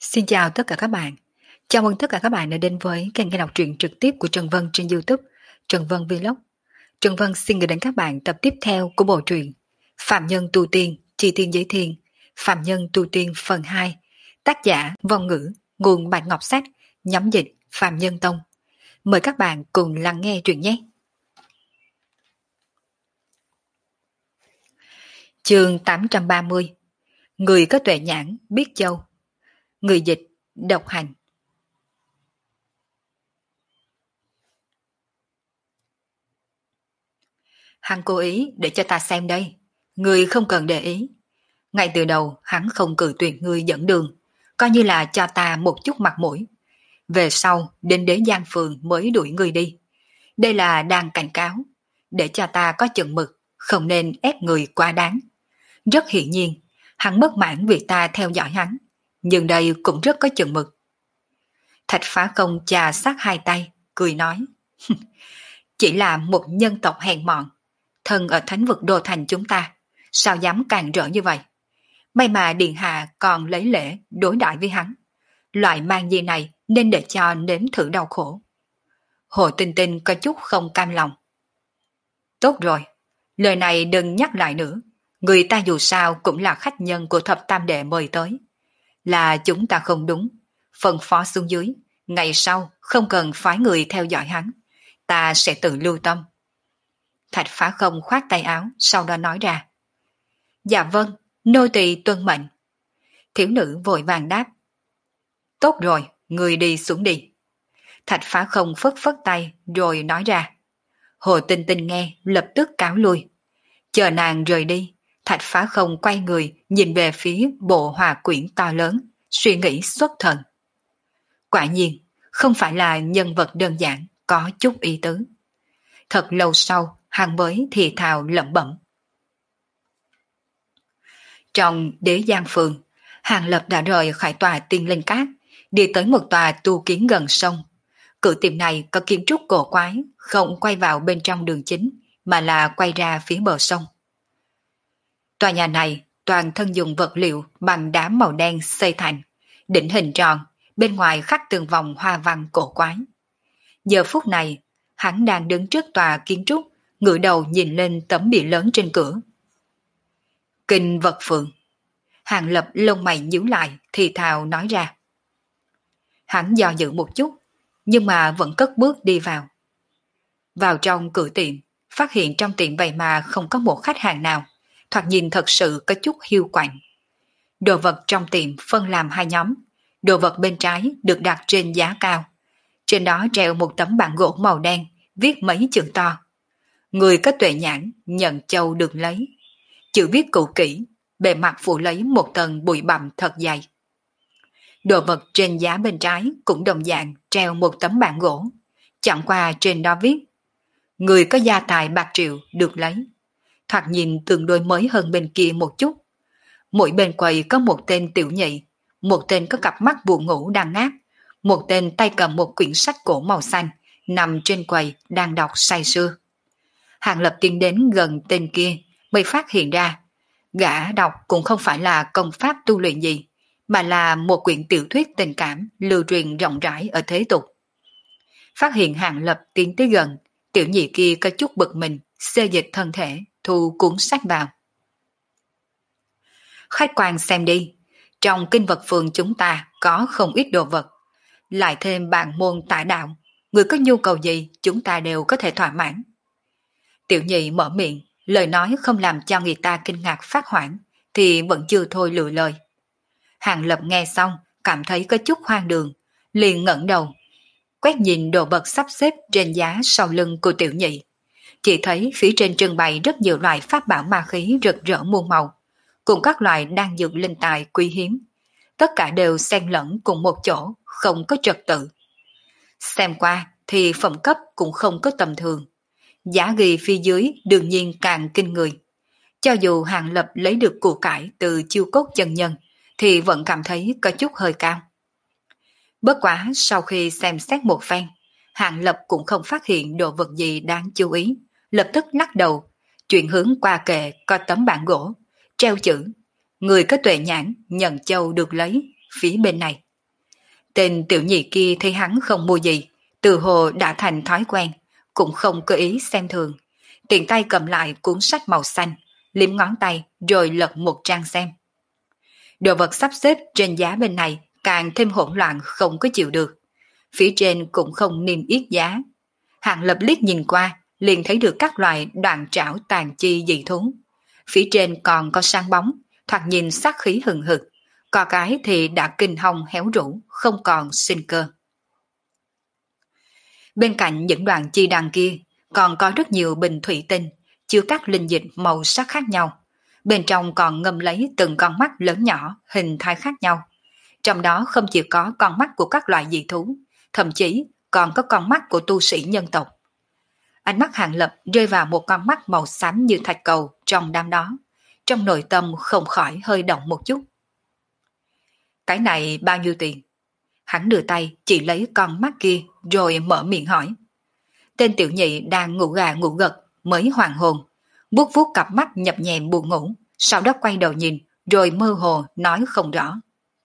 Xin chào tất cả các bạn. Chào mừng tất cả các bạn đã đến với kênh nghe đọc truyện trực tiếp của Trần Vân trên YouTube, Trần Vân Vlog. Trần Vân xin gửi đến các bạn tập tiếp theo của bộ truyện Phạm Nhân Tu Tiên, Chi Tiên Giới Thiên, Phạm Nhân Tu Tiên phần 2, tác giả Vong Ngữ, nguồn Bạch Ngọc Sách, nhóm dịch Phạm Nhân Tông. Mời các bạn cùng lắng nghe truyện nhé. Chương 830. Người có tuệ nhãn biết châu. Người dịch Độc Hành. Hắn cố ý để cho ta xem đây. Ngươi không cần để ý. Ngay từ đầu hắn không cự tuyệt ngươi dẫn đường, coi như là cho ta một chút mặt mũi. Về sau đến đế Giang Phường mới đuổi ngươi đi. Đây là đang cảnh cáo, để cho ta có chừng mực, không nên ép người quá đáng. Rất hiển nhiên, hắn bất mãn việc ta theo dõi hắn, nhưng đây cũng rất có chừng mực. Thạch Phá Không chà sát hai tay, cười nói. Chỉ là một nhân tộc hèn mọn, thân ở thánh vực đô thành chúng ta, sao dám càn rỡ như vậy? May mà Điện Hạ còn lấy lễ đối đãi với hắn. Loại mang gì này nên để cho nếm thử đau khổ. Hồ Tinh Tinh có chút không cam lòng. Tốt rồi, lời này đừng nhắc lại nữa. Người ta dù sao cũng là khách nhân của thập tam đệ mời tới. Là chúng ta không đúng, phân phó xuống dưới, ngày sau không cần phái người theo dõi hắn. Ta sẽ tự lưu tâm. Thạch Phá Không khoát tay áo, sau đó nói ra. Dạ vâng, nô tỳ tuân mệnh. Thiếu nữ vội vàng đáp. Tốt rồi, người đi xuống đi. Thạch Phá Không phất phất tay rồi nói ra. Hồ Tinh Tinh nghe lập tức cáo lui. Chờ nàng rời đi, Thạch Phá Không quay người nhìn về phía bộ hòa quyển to lớn, suy nghĩ xuất thần. Quả nhiên, không phải là nhân vật đơn giản, có chút ý tứ. Thật lâu sau, hắn mới thì thào lẩm bẩm. Trong đế Giang Phường, Hàng Lập đã rời khỏi tòa Tiên Linh Cát, đi tới một tòa tu kiến gần sông. Cửa tiệm này có kiến trúc cổ quái, không quay vào bên trong đường chính, mà là quay ra phía bờ sông. Tòa nhà này toàn thân dùng vật liệu bằng đá màu đen xây thành, đỉnh hình tròn, bên ngoài khắc tường vòng hoa văn cổ quái. Giờ phút này, hắn đang đứng trước tòa kiến trúc, ngửa đầu nhìn lên tấm bìa lớn trên cửa. Kinh Vật Phượng. Hàng Lập lông mày nhíu lại, thì thào nói ra. Hắn do dự một chút, nhưng mà vẫn cất bước đi vào. Vào trong cửa tiệm, phát hiện trong tiệm vậy mà không có một khách hàng nào, thoạt nhìn thật sự có chút hiu quạnh. Đồ vật trong tiệm phân làm hai nhóm, đồ vật bên trái được đặt trên giá cao. Trên đó treo một tấm bảng gỗ màu đen, viết mấy chữ to. Người có tuệ nhãn, nhận châu được lấy. Chữ viết cũ kỹ, bề mặt phủ lấy một tầng bụi bặm thật dày. Đồ vật trên giá bên trái cũng đồng dạng treo một tấm bảng gỗ. Chẳng qua trên đó viết. Người có gia tài bạc triệu được lấy. Thoạt nhìn tương đối mới hơn bên kia một chút. Mỗi bên quầy có một tên tiểu nhị, một tên có cặp mắt buồn ngủ đang ngáp, một tên tay cầm một quyển sách cổ màu xanh, nằm trên quầy đang đọc say sưa. Hàng Lập tiến đến gần tên kia mới phát hiện ra, gã đọc cũng không phải là công pháp tu luyện gì, mà là một quyển tiểu thuyết tình cảm lưu truyền rộng rãi ở thế tục. Phát hiện Hàng Lập tiến tới gần, tiểu nhị kia có chút bực mình, xê dịch thân thể, thu cuốn sách vào. Khách quan xem đi, trong Kinh Vật Phường chúng ta có không ít đồ vật, lại thêm bản môn tả đạo, người có nhu cầu gì chúng ta đều có thể thỏa mãn. Tiểu nhị mở miệng, lời nói không làm cho người ta kinh ngạc phát hoảng, thì vẫn chưa thôi lựa lời. Hàng Lập nghe xong, cảm thấy có chút hoang đường, liền ngẩng đầu, quét nhìn đồ vật sắp xếp trên giá sau lưng của tiểu nhị. Chỉ thấy phía trên trưng bày rất nhiều loại pháp bảo ma khí rực rỡ muôn màu, cùng các loại đan dược linh tài quý hiếm. Tất cả đều xen lẫn cùng một chỗ, không có trật tự. Xem qua thì phẩm cấp cũng không có tầm thường. Giá ghi phía dưới đương nhiên càng kinh người. Cho dù Hàng Lập lấy được của cải từ chiêu cốt chân nhân, thì vẫn cảm thấy có chút hơi cao. Bất quá sau khi xem xét một phen, Hàng Lập cũng không phát hiện đồ vật gì đáng chú ý, lập tức lắc đầu, chuyển hướng qua kệ có tấm bảng gỗ, treo chữ, người có tuệ nhãn, nhận châu được lấy, phía bên này. Tên tiểu nhị kia thấy hắn không mua gì, từ hồ đã thành thói quen, cũng không cơ ý xem thường. Tiện tay cầm lại cuốn sách màu xanh, liếm ngón tay rồi lật một trang xem. Đồ vật sắp xếp trên giá bên này càng thêm hỗn loạn không có chịu được. Phía trên cũng không niêm yết giá. Hạng Lập liếc nhìn qua, liền thấy được các loại đoạn trảo tàn chi dị thú. Phía trên còn có sáng bóng, thoạt nhìn sát khí hừng hực. Có cái thì đã kinh hồng héo rũ, không còn sinh cơ. Bên cạnh những đoạn chi đằng kia, còn có rất nhiều bình thủy tinh, chứa các linh dịch màu sắc khác nhau. Bên trong còn ngâm lấy từng con mắt lớn nhỏ, hình thái khác nhau. Trong đó không chỉ có con mắt của các loại dị thú, thậm chí còn có con mắt của tu sĩ nhân tộc. Ánh mắt Hàng Lập rơi vào một con mắt màu xám như thạch cầu trong đám đó. Trong nội tâm không khỏi hơi động một chút. Cái này bao nhiêu tiền? Hắn đưa tay chỉ lấy con mắt kia rồi mở miệng hỏi. Tên tiểu nhị đang ngủ gà ngủ gật mới hoàn hồn, vuốt vuốt cặp mắt nhập nhèm buồn ngủ, sau đó quay đầu nhìn rồi mơ hồ nói không rõ.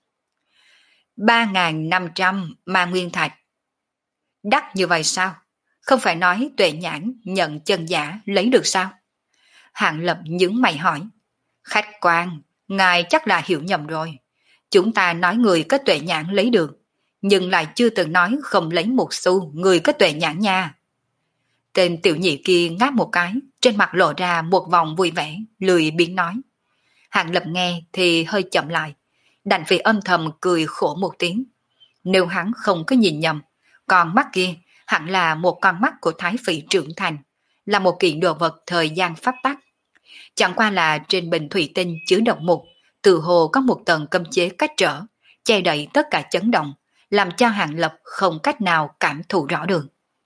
3.500 ma nguyên thạch. Đắt như vậy sao? Không phải nói Tuệ Nhãn nhận chân giả lấy được sao? Hạng Lập nhướng mày hỏi. Khách quan, ngài chắc là hiểu nhầm rồi. Chúng ta nói người có Tuệ Nhãn lấy được, nhưng lại chưa từng nói không lấy một xu người có Tuệ Nhãn nha. Tên tiểu nhị kia ngáp một cái, trên mặt lộ ra một vòng vui vẻ, lười biếng nói. Hạng Lập nghe thì hơi chậm lại, đành phải âm thầm cười khổ một tiếng. Nếu hắn không có nhìn nhầm, con mắt kia hẳn là một con mắt của Thái Phỉ trưởng thành, là một kiện đồ vật thời gian pháp tắc. Chẳng qua là trên bình thủy tinh chứa độc mục, từ hồ có một tầng cấm chế cách trở, che đậy tất cả chấn động, làm cho Hạng Lập không cách nào cảm thụ rõ được.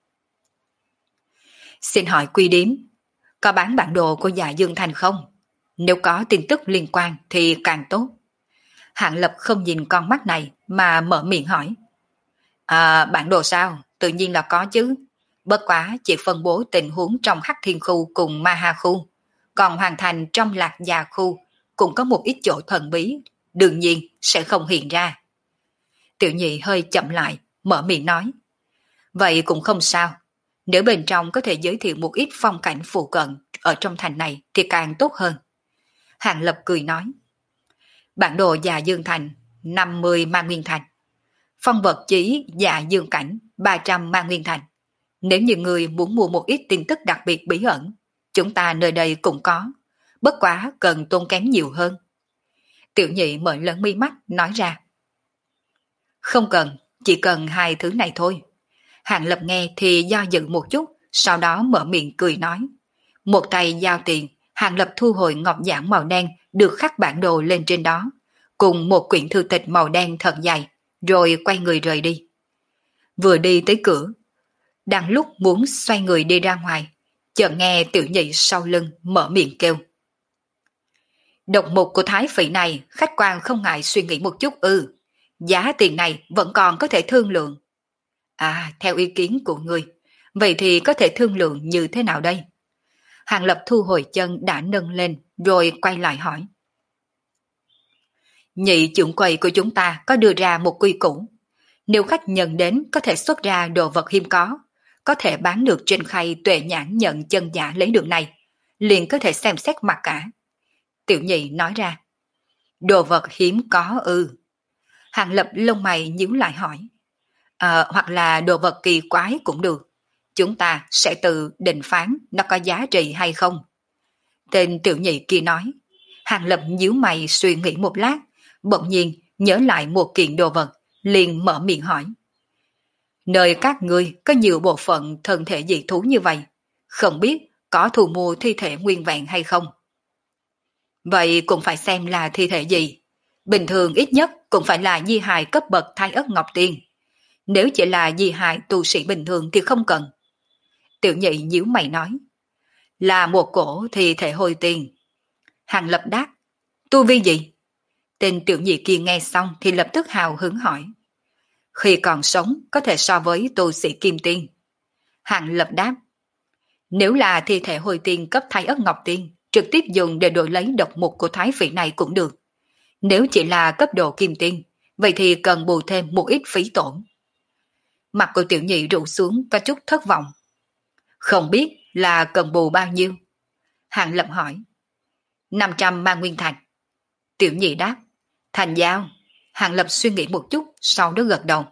Xin hỏi Quy Điếm, có bán bản đồ của Dạ Dương Thành không? Nếu có tin tức liên quan thì càng tốt. Hạng Lập không nhìn con mắt này mà mở miệng hỏi. Bản đồ sao? Tự nhiên là có chứ. Bất quá chỉ phân bố tình huống trong Hắc Thiên Khu cùng Ma Ha Khu. Còn hoàn thành trong Lạc Già Khu cũng có một ít chỗ thần bí, đương nhiên sẽ không hiện ra. Tiểu nhị hơi chậm lại, mở miệng nói. Vậy cũng không sao. Nếu bên trong có thể giới thiệu một ít phong cảnh phụ cận ở trong thành này thì càng tốt hơn. Hạng Lập cười nói. Bản đồ Dạ Dương Thành 50 ma nguyên thành. Phong vật chỉ Dạ Dương Cảnh 300 ma nguyên thành. Nếu như người muốn mua một ít tin tức đặc biệt bí ẩn, chúng ta nơi đây cũng có, bất quá cần tốn kém nhiều hơn. Tiểu nhị mở lớn mi mắt nói ra. Không cần, chỉ cần hai thứ này thôi. Hạng Lập nghe thì do dự một chút, sau đó mở miệng cười nói. Một tay giao tiền, Hạng Lập thu hồi ngọc giản màu đen được khắc bản đồ lên trên đó, cùng một quyển thư tịch màu đen thật dày, rồi quay người rời đi. Vừa đi tới cửa, đang lúc muốn xoay người đi ra ngoài, chợt nghe tiểu nhị sau lưng mở miệng kêu. Độc mục của Thái Phỉ này khách quan không ngại suy nghĩ một chút ư. Giá tiền này vẫn còn có thể thương lượng. Theo ý kiến của ngươi, vậy thì có thể thương lượng như thế nào đây? Hàng Lập thu hồi chân đã nâng lên rồi quay lại hỏi. Nhị trưởng quầy của chúng ta có đưa ra một quy củ. Nếu khách nhận đến có thể xuất ra đồ vật hiếm có thể bán được trên khay Tuệ Nhãn nhận chân giả lấy được này, liền có thể xem xét mặt cả. Tiểu nhị nói ra. Đồ vật hiếm có ư? Hàng Lập lông mày nhíu lại hỏi. Hoặc là đồ vật kỳ quái cũng được. Chúng ta sẽ tự định phán nó có giá trị hay không. Tên tiểu nhị kia nói. Hàng Lập nhíu mày suy nghĩ một lát, bỗng nhiên nhớ lại một kiện đồ vật, liền mở miệng hỏi. Nơi các ngươi có nhiều bộ phận thân thể dị thú như vậy, không biết có thu mua thi thể nguyên vẹn hay không? Vậy cũng phải xem là thi thể gì. Bình thường ít nhất cũng phải là di hài cấp bậc Thái Ất Ngọc Tiên. Nếu chỉ là di hài tu sĩ bình thường thì không cần. Tiểu nhị nhíu mày nói. Là một cổ thi thể hồi tiền. Hàng Lập đáp. Tu vi gì? Tên tiểu nhị kia nghe xong thì lập tức hào hứng hỏi. Khi còn sống có thể so với tu sĩ kim tiên. Hàng Lập đáp. Nếu là thi thể hồi tiên cấp Thái Ất Ngọc Tiên, trực tiếp dùng để đổi lấy độc mục của Thái Phỉ này cũng được. Nếu chỉ là cấp độ kim tiên, vậy thì cần bù thêm một ít phí tổn. Mặt của tiểu nhị rủ xuống có chút thất vọng. Không biết là cần bù bao nhiêu? Hàng Lập hỏi. 500 ma nguyên thạch. Tiểu nhị đáp. Thành giao. Hàng Lập suy nghĩ một chút, sau đó gật đầu.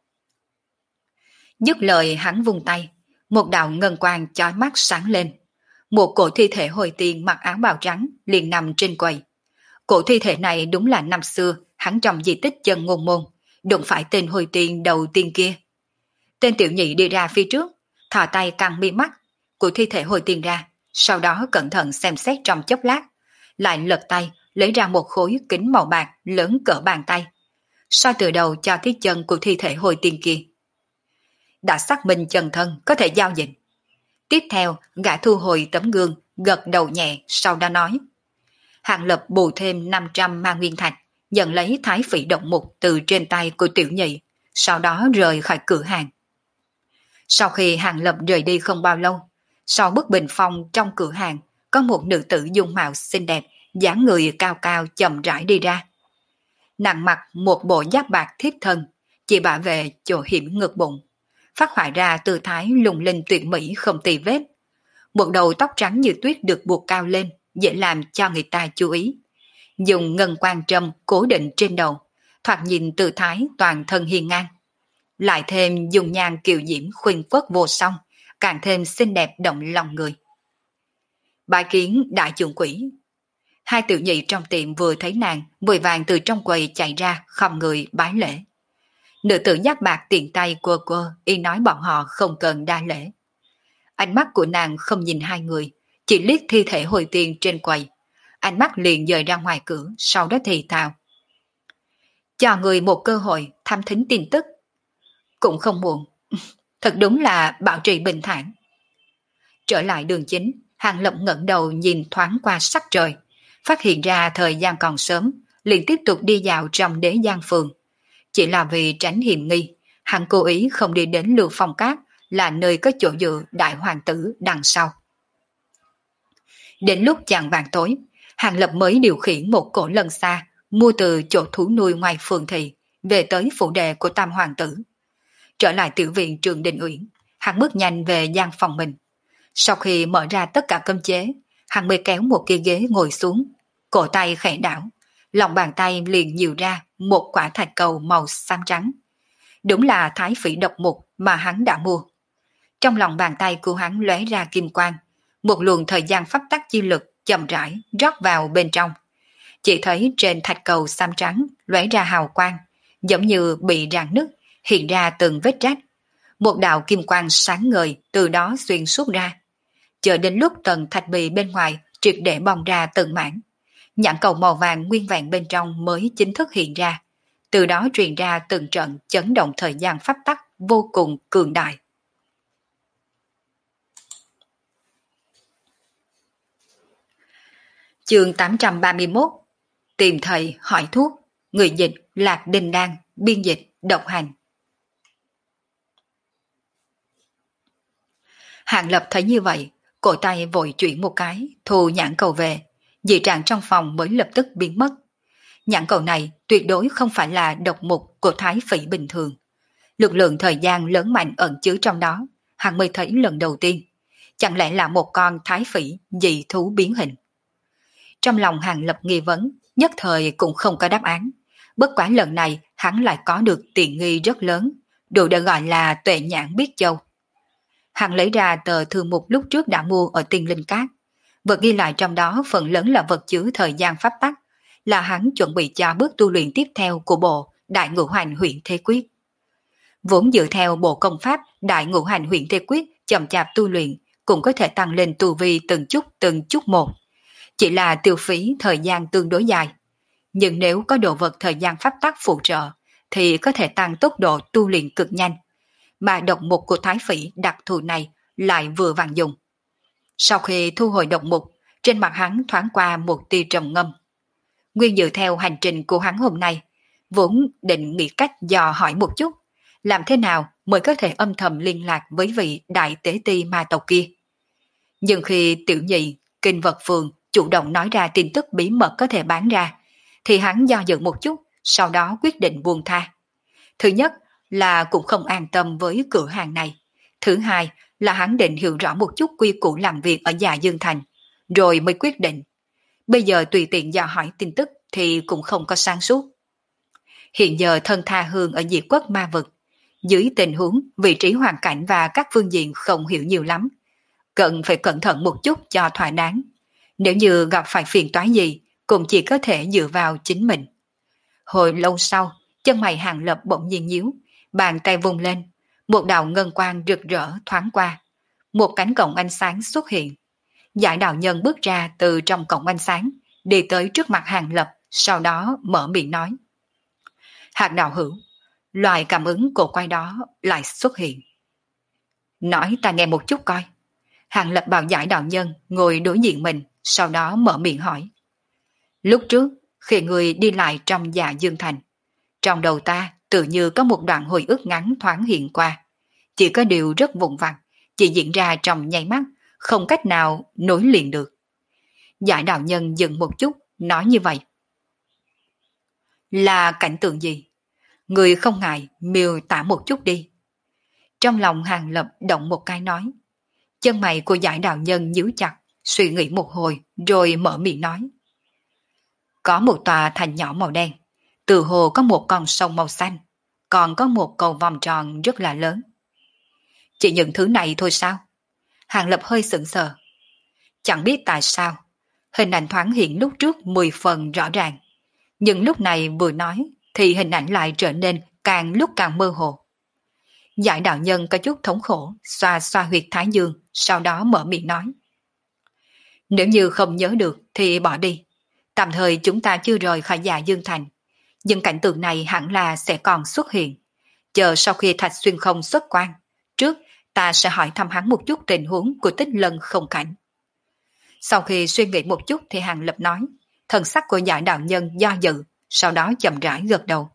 Dứt lời hắn vung tay, một đạo ngân quang chói mắt sáng lên. Một cổ thi thể hồi tiên mặc áo bào trắng liền nằm trên quầy. Cổ thi thể này đúng là năm xưa hắn trong di tích chân ngôn môn, đụng phải tên hồi tiên đầu tiên kia. Tên tiểu nhị đi ra phía trước, thò tay căng mi mắt của thi thể hồi tiên ra, sau đó cẩn thận xem xét trong chốc lát, lại lật tay lấy ra một khối kính màu bạc lớn cỡ bàn tay, soi từ đầu cho tới chân của thi thể hồi tiên kia. Đã xác minh chân thân có thể giao dịch. Tiếp theo, gã thu hồi tấm gương, gật đầu nhẹ, sau đó nói. Hàng Lập bù thêm 500 ma nguyên thạch, nhận lấy thái phỉ động mục từ trên tay của tiểu nhị, sau đó rời khỏi cửa hàng. Sau khi Hàng Lập rời đi không bao lâu, sau bức bình phong trong cửa hàng, có một nữ tử dung mạo xinh đẹp, dáng người cao cao chậm rãi đi ra. Nàng mặc một bộ giáp bạc thiếp thân, chỉ bả về chỗ hiểm ngực bụng, phát họa ra tư thái lung linh tuyệt mỹ không tì vết. Một đầu tóc trắng như tuyết được buộc cao lên, dễ làm cho người ta chú ý. Dùng ngân quan trâm cố định trên đầu, thoạt nhìn tư thái toàn thân hiên ngang. Lại thêm dùng nhan kiều diễm khuynh phất vô song, càng thêm xinh đẹp động lòng người. Bái kiến đại trưởng quỹ. Hai tiểu nhị trong tiệm vừa thấy nàng, vội vàng từ trong quầy chạy ra, khom người bái lễ. Nữ tử giáp bạc tiện tay quơ quơ, y nói bọn họ không cần đa lễ. Ánh mắt của nàng không nhìn hai người, chỉ liếc thi thể hồi tiên trên quầy. Ánh mắt liền dời ra ngoài cửa, sau đó thì thào. Cho người một cơ hội thăm thính tin tức. Cũng không muộn. Thật đúng là bảo trì bình thản. Trở lại đường chính, Hàng Lập ngẩng đầu nhìn thoáng qua sắc trời, phát hiện ra thời gian còn sớm, liền tiếp tục đi dạo trong Đế Giang Phường. Chỉ là vì tránh hiểm nghi, hắn cố ý không đi đến Lưu Phong Cát, là nơi có chỗ dựa đại hoàng tử đằng sau. Đến lúc chạng vàng tối, Hàng Lập mới điều khiển một cỗ lân xa, mua từ chỗ thú nuôi ngoài phường thị, về tới phủ đệ của Tam Hoàng tử. Trở lại tiểu viện Trường Đình Uyển, hắn bước nhanh về gian phòng mình. Sau khi mở ra tất cả cấm chế, hắn mới kéo một cái ghế ngồi xuống, cổ tay khẽ đảo, lòng bàn tay liền nhiều ra một quả thạch cầu màu xám trắng. Đúng là thái phỉ độc mục mà hắn đã mua. Trong lòng bàn tay của hắn lóe ra kim quang, một luồng thời gian pháp tắc chi lực chậm rãi rót vào bên trong. Chỉ thấy trên thạch cầu xám trắng lóe ra hào quang, giống như bị rạn nứt, hiện ra từng vết rách. Một đạo kim quang sáng ngời từ đó xuyên suốt ra. Chờ đến lúc tầng thạch bì bên ngoài triệt để bong ra từng mảng, nhãn cầu màu vàng nguyên vẹn bên trong mới chính thức hiện ra. Từ đó truyền ra từng trận chấn động thời gian pháp tắc vô cùng cường đại. Chương 831. Tìm thầy hỏi thuốc. Người dịch Lạc Đình Đan, biên dịch Độc Hành. Hàng Lập thấy như vậy, cổ tay vội chuyển một cái, thu nhãn cầu về, dị trạng trong phòng mới lập tức biến mất. Nhãn cầu này tuyệt đối không phải là độc mục của thái phỉ bình thường. Lực lượng thời gian lớn mạnh ẩn chứa trong đó, hắn mới thấy lần đầu tiên. Chẳng lẽ là một con thái phỉ dị thú biến hình? Trong lòng Hàng Lập nghi vấn, nhất thời cũng không có đáp án. Bất quá lần này hắn lại có được tiện nghi rất lớn, đủ để gọi là tuệ nhãn biết châu. Hắn lấy ra tờ thư mục lúc trước đã mua ở Tiên Linh Cát. Vật ghi lại trong đó phần lớn là vật chứa thời gian pháp tắc, là hắn chuẩn bị cho bước tu luyện tiếp theo của bộ Đại Ngũ Hành Huyền Thế Quyết. Vốn dựa theo bộ công pháp Đại Ngũ Hành Huyền Thế Quyết chậm chạp tu luyện cũng có thể tăng lên tu vi từng chút một. Chỉ là tiêu phí thời gian tương đối dài. Nhưng nếu có đồ vật thời gian pháp tắc phụ trợ thì có thể tăng tốc độ tu luyện cực nhanh. Mà độc mục của thái phỉ đặc thù này lại vừa vặn dùng. Sau khi thu hồi độc mục, trên mặt hắn thoáng qua một tia trầm ngâm. Nguyên dựa theo hành trình của hắn hôm nay, vốn định nghĩ cách dò hỏi một chút, làm thế nào mới có thể âm thầm liên lạc với vị đại tế ti ma tộc kia. Nhưng khi tiểu nhị, kinh vật phường chủ động nói ra tin tức bí mật có thể bán ra, thì hắn do dự một chút, sau đó quyết định buông tha. Thứ nhất là cũng không an tâm với cửa hàng này. Thứ hai là hắn định hiểu rõ một chút quy củ làm việc ở Dạ Dương Thành, rồi mới quyết định. Bây giờ tùy tiện dò hỏi tin tức thì cũng không có sáng suốt. Hiện giờ thân tha hương ở diệt quốc ma vực, dưới tình huống vị trí hoàn cảnh và các phương diện không hiểu nhiều lắm, cần phải cẩn thận một chút cho thỏa đáng. Nếu như gặp phải phiền toái gì, cũng chỉ có thể dựa vào chính mình. Hồi lâu sau, chân mày Hàng Lập bỗng nhiên nhíu, bàn tay vung lên, một đạo ngân quang rực rỡ thoáng qua, một cánh cổng ánh sáng xuất hiện. Giải đạo nhân bước ra từ trong cổng ánh sáng, đi tới trước mặt Hàng Lập, sau đó mở miệng nói. Hạt đạo hữu, loài cảm ứng cổ quái đó lại xuất hiện. Nói ta nghe một chút coi. Hàng Lập bảo giải đạo nhân ngồi đối diện mình, sau đó mở miệng hỏi. Lúc trước, khi người đi lại trong Dạ Dương Thành, trong đầu ta tự như có một đoạn hồi ức ngắn thoáng hiện qua. Chỉ có điều rất vụn vặt, chỉ diễn ra trong nháy mắt, không cách nào nối liền được. Giải đạo nhân dừng một chút, nói như vậy. Là cảnh tượng gì? Người không ngại miêu tả một chút đi. Trong lòng Hàng Lập động một cái nói. Chân mày của giải đạo nhân nhíu chặt, suy nghĩ một hồi rồi mở miệng nói. Có một tòa thành nhỏ màu đen, từ hồ có một con sông màu xanh, còn có một cầu vòng tròn rất là lớn. Chỉ những thứ này thôi sao? Hàng Lập hơi sững sờ. Chẳng biết tại sao, hình ảnh thoáng hiện lúc trước 10 phần rõ ràng, nhưng lúc này vừa nói thì hình ảnh lại trở nên càng lúc càng mơ hồ. Giải đạo nhân có chút thống khổ, xoa xoa huyệt thái dương, sau đó mở miệng nói. Nếu như không nhớ được thì bỏ đi. Tạm thời chúng ta chưa rời khỏi Dạ Dương Thành, nhưng cảnh tượng này hẳn là sẽ còn xuất hiện. Chờ sau khi Thạch Xuyên Không xuất quan, trước ta sẽ hỏi thăm hắn một chút tình huống của Tích Lân Không Cảnh. Sau khi suy nghĩ một chút thì Hàng Lập nói, thần sắc của giải đạo nhân do dự, sau đó chậm rãi gật đầu.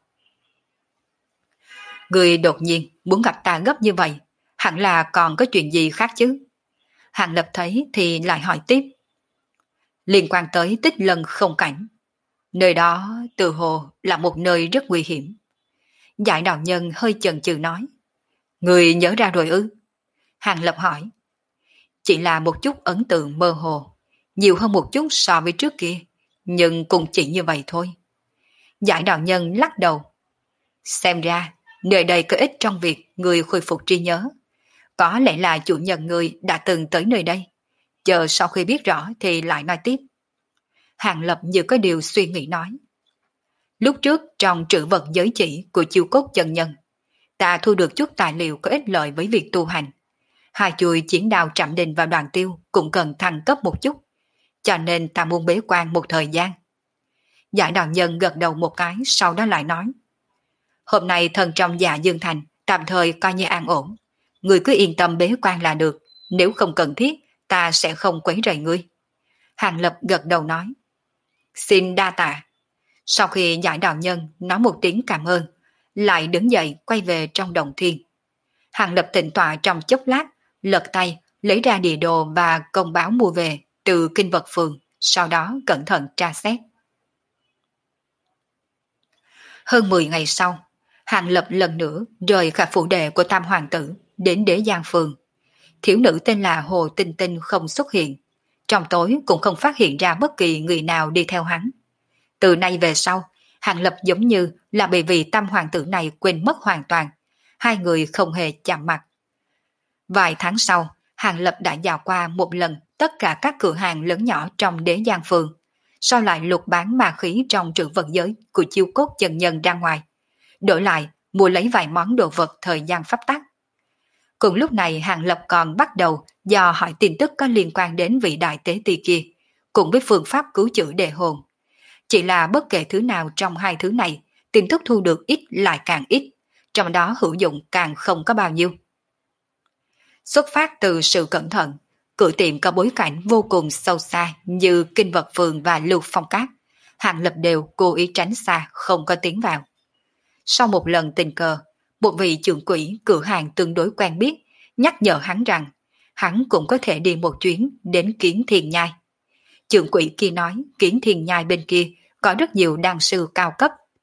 Người đột nhiên muốn gặp ta gấp như vậy, hẳn là còn có chuyện gì khác chứ? Hàng Lập thấy thì lại hỏi tiếp. Liên quan tới Tích Lân Không Cảnh. Nơi đó tự hồ là một nơi rất nguy hiểm. Giải đạo nhân hơi chần chừ nói. Người nhớ ra rồi ư? Hàng Lập hỏi. Chỉ là một chút ấn tượng mơ hồ, nhiều hơn một chút so với trước kia, nhưng cũng chỉ như vậy thôi. Giải đạo nhân lắc đầu. Xem ra, nơi đây có ích trong việc người khôi phục trí nhớ. Có lẽ là chủ nhân người đã từng tới nơi đây. Chờ sau khi biết rõ thì lại nói tiếp. Hàng Lập như có điều suy nghĩ nói. Lúc trước trong trữ vật giới chỉ của Chiêu Cốt chân nhân, ta thu được chút tài liệu có ích lợi với việc tu hành. Hai chuôi chiến đao Trảm Đình và Đoàn Tiêu cũng cần thăng cấp một chút, cho nên ta muốn bế quan một thời gian. Giải đạo nhân gật đầu một cái, sau đó lại nói. Hôm nay thần trong Dạ Dương Thành tạm thời coi như an ổn. Người cứ yên tâm bế quan là được, nếu không cần thiết, ta sẽ không quấy rầy ngươi. Hàng Lập gật đầu nói. Xin đa tạ. Sau khi giải đạo nhân nói một tiếng cảm ơn, lại đứng dậy quay về trong đồng thiên. Hàng Lập tịnh tọa trong chốc lát, lật tay lấy ra địa đồ và công báo mua về từ Kinh Vật Phường, sau đó cẩn thận tra xét. Hơn 10 ngày sau, Hàng Lập lần nữa rời khỏi phủ đệ của Tam Hoàng tử đến Đế Giang Phường. Thiếu nữ tên là Hồ Tinh Tinh không xuất hiện, trong tối cũng không phát hiện ra bất kỳ người nào đi theo hắn. Từ nay về sau, Hàng Lập giống như là bị vị Tam Hoàng tử này quên mất hoàn toàn, hai người không hề chạm mặt. Vài tháng sau, Hàng Lập đã dạo qua một lần tất cả các cửa hàng lớn nhỏ trong Đế Giang Phường, sau lại lục bán ma khí trong trữ vật giới của Chiêu Cốt chân nhân ra ngoài, đổi lại mua lấy vài món đồ vật thời gian pháp tắc. Cùng lúc này Hàng Lập còn bắt đầu dò hỏi tin tức có liên quan đến vị đại tế ti kia, cùng với phương pháp cứu chữa đề hồn. Chỉ là bất kể thứ nào trong hai thứ này, tin tức thu được ít lại càng ít, trong đó hữu dụng càng không có bao nhiêu. Xuất phát từ sự cẩn thận, cửa tiệm có bối cảnh vô cùng sâu xa như Kinh Vật Phường và Lưu Phong Cát, Hàng Lập đều cố ý tránh xa không có tiến vào. Sau một lần tình cờ, một vị trưởng quỹ cửa hàng tương đối quen biết nhắc nhở hắn rằng hắn cũng có thể đi một chuyến đến Kiến Thiên Nhai. Trưởng quỹ kia nói Kiến Thiên Nhai bên kia có rất nhiều đan sư cao cấp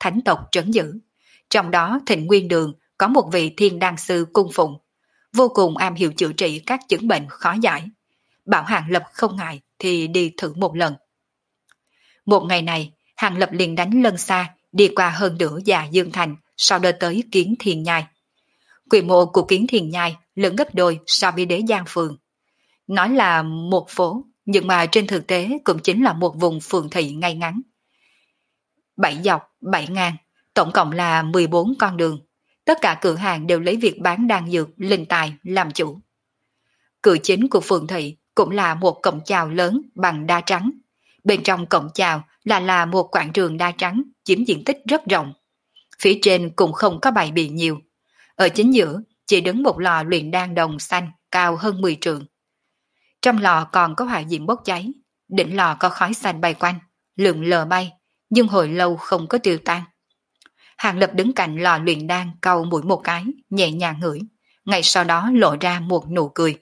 thánh tộc trấn giữ. Trong đó Thịnh Nguyên Đường có một vị thiên đan sư cung phụng, vô cùng am hiểu chữa trị các chứng bệnh khó giải. Bảo Hàng Lập không ngại thì đi thử một lần. Một ngày này, Hàng Lập liền đánh lân xa, đi qua hơn nửa Dạ Dương Thành, sau đó tới Kiến Thiên Nhai. Quy mô của Kiến Thiên Nhai lớn gấp đôi so với Đế Giang Phường. Nói là một phố, nhưng mà trên thực tế cũng chính là một vùng phường thị ngay ngắn. 7 dọc, 7 ngang, tổng cộng là 14 con đường. Tất cả cửa hàng đều lấy việc bán đan dược, linh tài làm chủ. Cửa chính của phường thị cũng là một cổng chào lớn bằng đá trắng. Bên trong cổng chào là một quảng trường đá trắng chiếm diện tích rất rộng. Phía trên cũng không có bày biện nhiều. Ở chính giữa chỉ đứng một lò luyện đan đồng xanh cao hơn 10 trượng. Trong lò còn có hỏa diễm bốc cháy, đỉnh lò có khói xanh bay quanh, lượn lờ bay, nhưng hồi lâu không có tiêu tan. Hàng Lập đứng cạnh lò luyện đan cau mũi một cái, nhẹ nhàng ngửi, ngay sau đó lộ ra một nụ cười.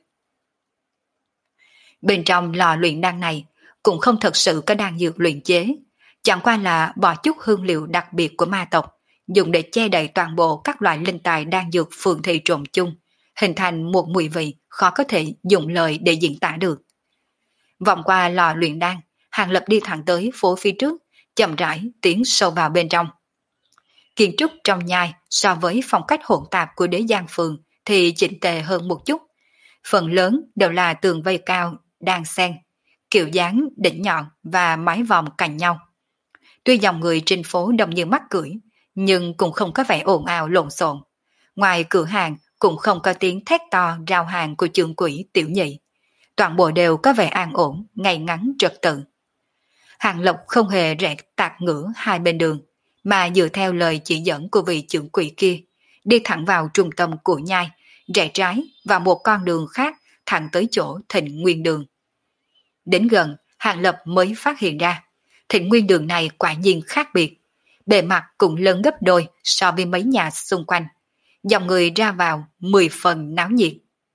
Bên trong lò luyện đan này cũng không thật sự có đan dược luyện chế, chẳng qua là bỏ chút hương liệu đặc biệt của ma tộc, dùng để che đậy toàn bộ các loại linh tài đan dược phường thị trộn chung, hình thành một mùi vị khó có thể dùng lời để diễn tả được. Vòng qua lò luyện đan, Hàng Lập đi thẳng tới phố phía trước, chậm rãi tiến sâu vào bên trong. Kiến trúc trong nhai so với phong cách hỗn tạp của Đế Giang Phường thì chỉnh tề hơn một chút. Phần lớn đều là tường vây cao, đan xen, kiểu dáng đỉnh nhọn và mái vòm cạnh nhau. Tuy dòng người trên phố đông như mắc cưỡi, nhưng cũng không có vẻ ồn ào lộn xộn. Ngoài cửa hàng cũng không có tiếng thét to rao hàng của trưởng quỹ tiểu nhị. Toàn bộ đều có vẻ an ổn, ngay ngắn trật tự. Hàng Lộc không hề rẽ tạc ngửa hai bên đường, mà dựa theo lời chỉ dẫn của vị trưởng quỹ kia, đi thẳng vào trung tâm của nhai, rẽ trái vào một con đường khác thẳng tới chỗ Thịnh Nguyên Đường. Đến gần, Hàng Lập mới phát hiện ra, Thịnh Nguyên Đường này quả nhiên khác biệt. Bề mặt cũng lớn gấp đôi so với mấy nhà xung quanh. Dòng người ra vào 10 phần náo nhiệt.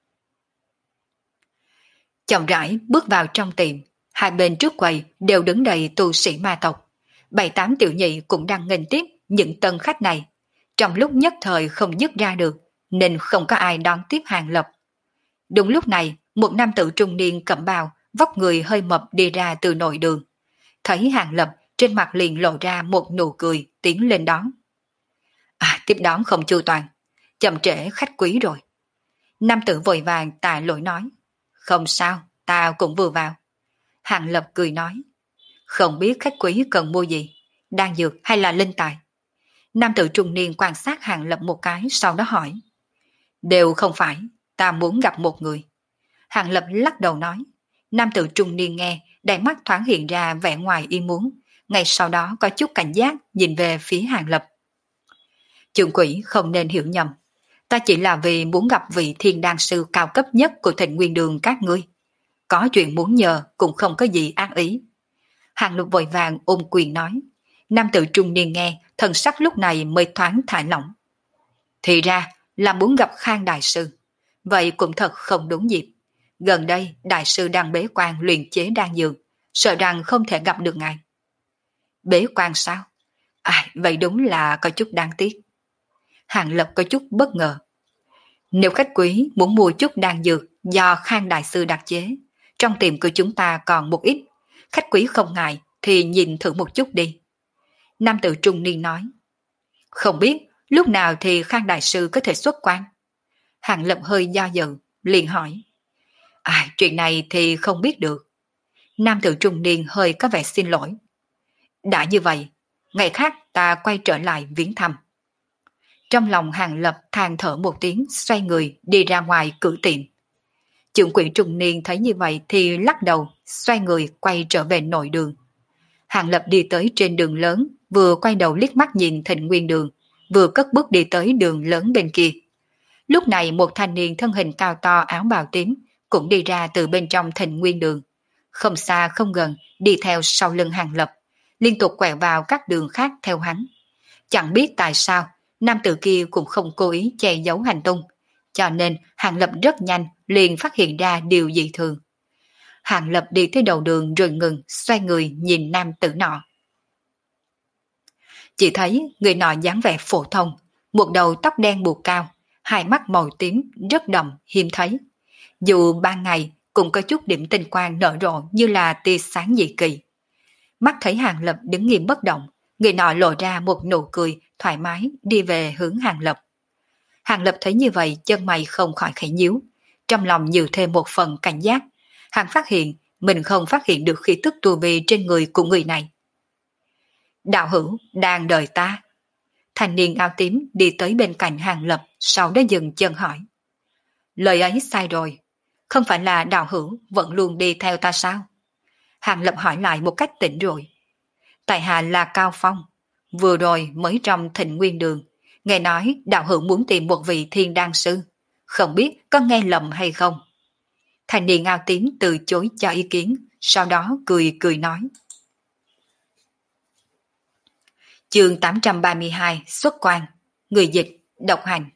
Chậm rãi bước vào trong tiệm, hai bên trước quầy đều đứng đầy tu sĩ ma tộc. 7-8 tiểu nhị cũng đang nghênh tiếp những tân khách này. Trong lúc nhất thời không dứt ra được, nên không có ai đón tiếp Hàng Lập. Đúng lúc này, một nam tử trung niên cẩm bào, vóc người hơi mập đi ra từ nội đường. Thấy Hàng Lập, trên mặt liền lộ ra một nụ cười, tiến lên đón. Tiếp đón không chu toàn, chậm trễ khách quý rồi. Nam tử vội vàng tạ lỗi nói. Không sao, ta cũng vừa vào. Hàng Lập cười nói. Không biết khách quý cần mua gì, đan dược hay là linh tài? Nam tử trung niên quan sát Hàng Lập một cái, sau đó hỏi. Đều không phải, ta muốn gặp một người. Hàng Lập lắc đầu nói. Nam tử trung niên nghe, đáy mắt thoáng hiện ra vẻ ngoài ý muốn, ngay sau đó có chút cảnh giác nhìn về phía Hàng Lập. Trưởng quỹ không nên hiểu nhầm, ta chỉ là vì muốn gặp vị thiên đan sư cao cấp nhất của Thịnh Nguyên Đường các ngươi. Có chuyện muốn nhờ cũng không có gì ác ý. Hàng Lập vội vàng ôm quyền nói. Nam tử trung niên nghe, thần sắc lúc này mới thoáng thả lỏng. Thì ra là muốn gặp Khang đại sư, vậy cũng thật không đúng dịp. Gần đây đại sư đang bế quan luyện chế đan dược, sợ rằng không thể gặp được ngài. Bế quan sao? Vậy đúng là có chút đáng tiếc. Hàng Lập có chút bất ngờ. Nếu khách quý muốn mua chút đan dược do Khang đại sư đặc chế, trong tiệm của chúng ta còn một ít, khách quý không ngại thì nhìn thử một chút đi. Nam tử trung niên nói. Không biết lúc nào thì Khang đại sư có thể xuất quan? Hàng Lập hơi do dự, liền hỏi. Chuyện này thì không biết được. Nam tử trung niên hơi có vẻ xin lỗi. Đã như vậy, ngày khác ta quay trở lại viếng thăm. Trong lòng Hàng Lập than thở một tiếng, xoay người đi ra ngoài cửa tiệm. Trưởng quỹ trung niên thấy như vậy thì lắc đầu, xoay người quay trở về nội đường. Hàng Lập đi tới trên đường lớn, vừa quay đầu liếc mắt nhìn Thịnh Nguyên Đường, vừa cất bước đi tới đường lớn bên kia. Lúc này một thanh niên thân hình cao to áo bào tím cũng đi ra từ bên trong Thịnh Nguyên Đường. Không xa không gần, đi theo sau lưng Hàng Lập, liên tục quẹo vào các đường khác theo hắn. Chẳng biết tại sao, nam tử kia cũng không cố ý che giấu hành tung, cho nên Hàng Lập rất nhanh liền phát hiện ra điều dị thường. Hàng Lập đi tới đầu đường rồi ngừng, xoay người nhìn nam tử nọ. Chỉ thấy người nọ dáng vẻ phổ thông, một đầu tóc đen buộc cao, hai mắt màu tím rất đậm, hiếm thấy. Dù ban ngày cũng có chút điểm tinh quang nở rộ như là tia sáng dị kỳ. Mắt thấy Hàng Lập đứng nghiêm bất động, người nọ lộ ra một nụ cười thoải mái đi về hướng Hàng Lập. Hàng Lập thấy như vậy chân mày không khỏi khẽ nhíu, trong lòng nhiều thêm một phần cảnh giác. Hắn phát hiện mình không phát hiện được khí tức tu vi trên người của người này. Đạo hữu đang đợi ta. Thanh niên áo tím đi tới bên cạnh Hàng Lập, sau đó dừng chân hỏi. Lời ấy sai rồi, không phải là đạo hữu vẫn luôn đi theo ta sao? Hàng Lập hỏi lại một cách tỉnh rồi. Tại hạ là Cao Phong, vừa rồi mới trong Thịnh Nguyên Đường, nghe nói đạo hữu muốn tìm một vị thiên đan sư, không biết có nghe lầm hay không? Thanh niên áo tím từ chối cho ý kiến, sau đó cười cười nói. Chương 832 xuất quan, người dịch, độc hành.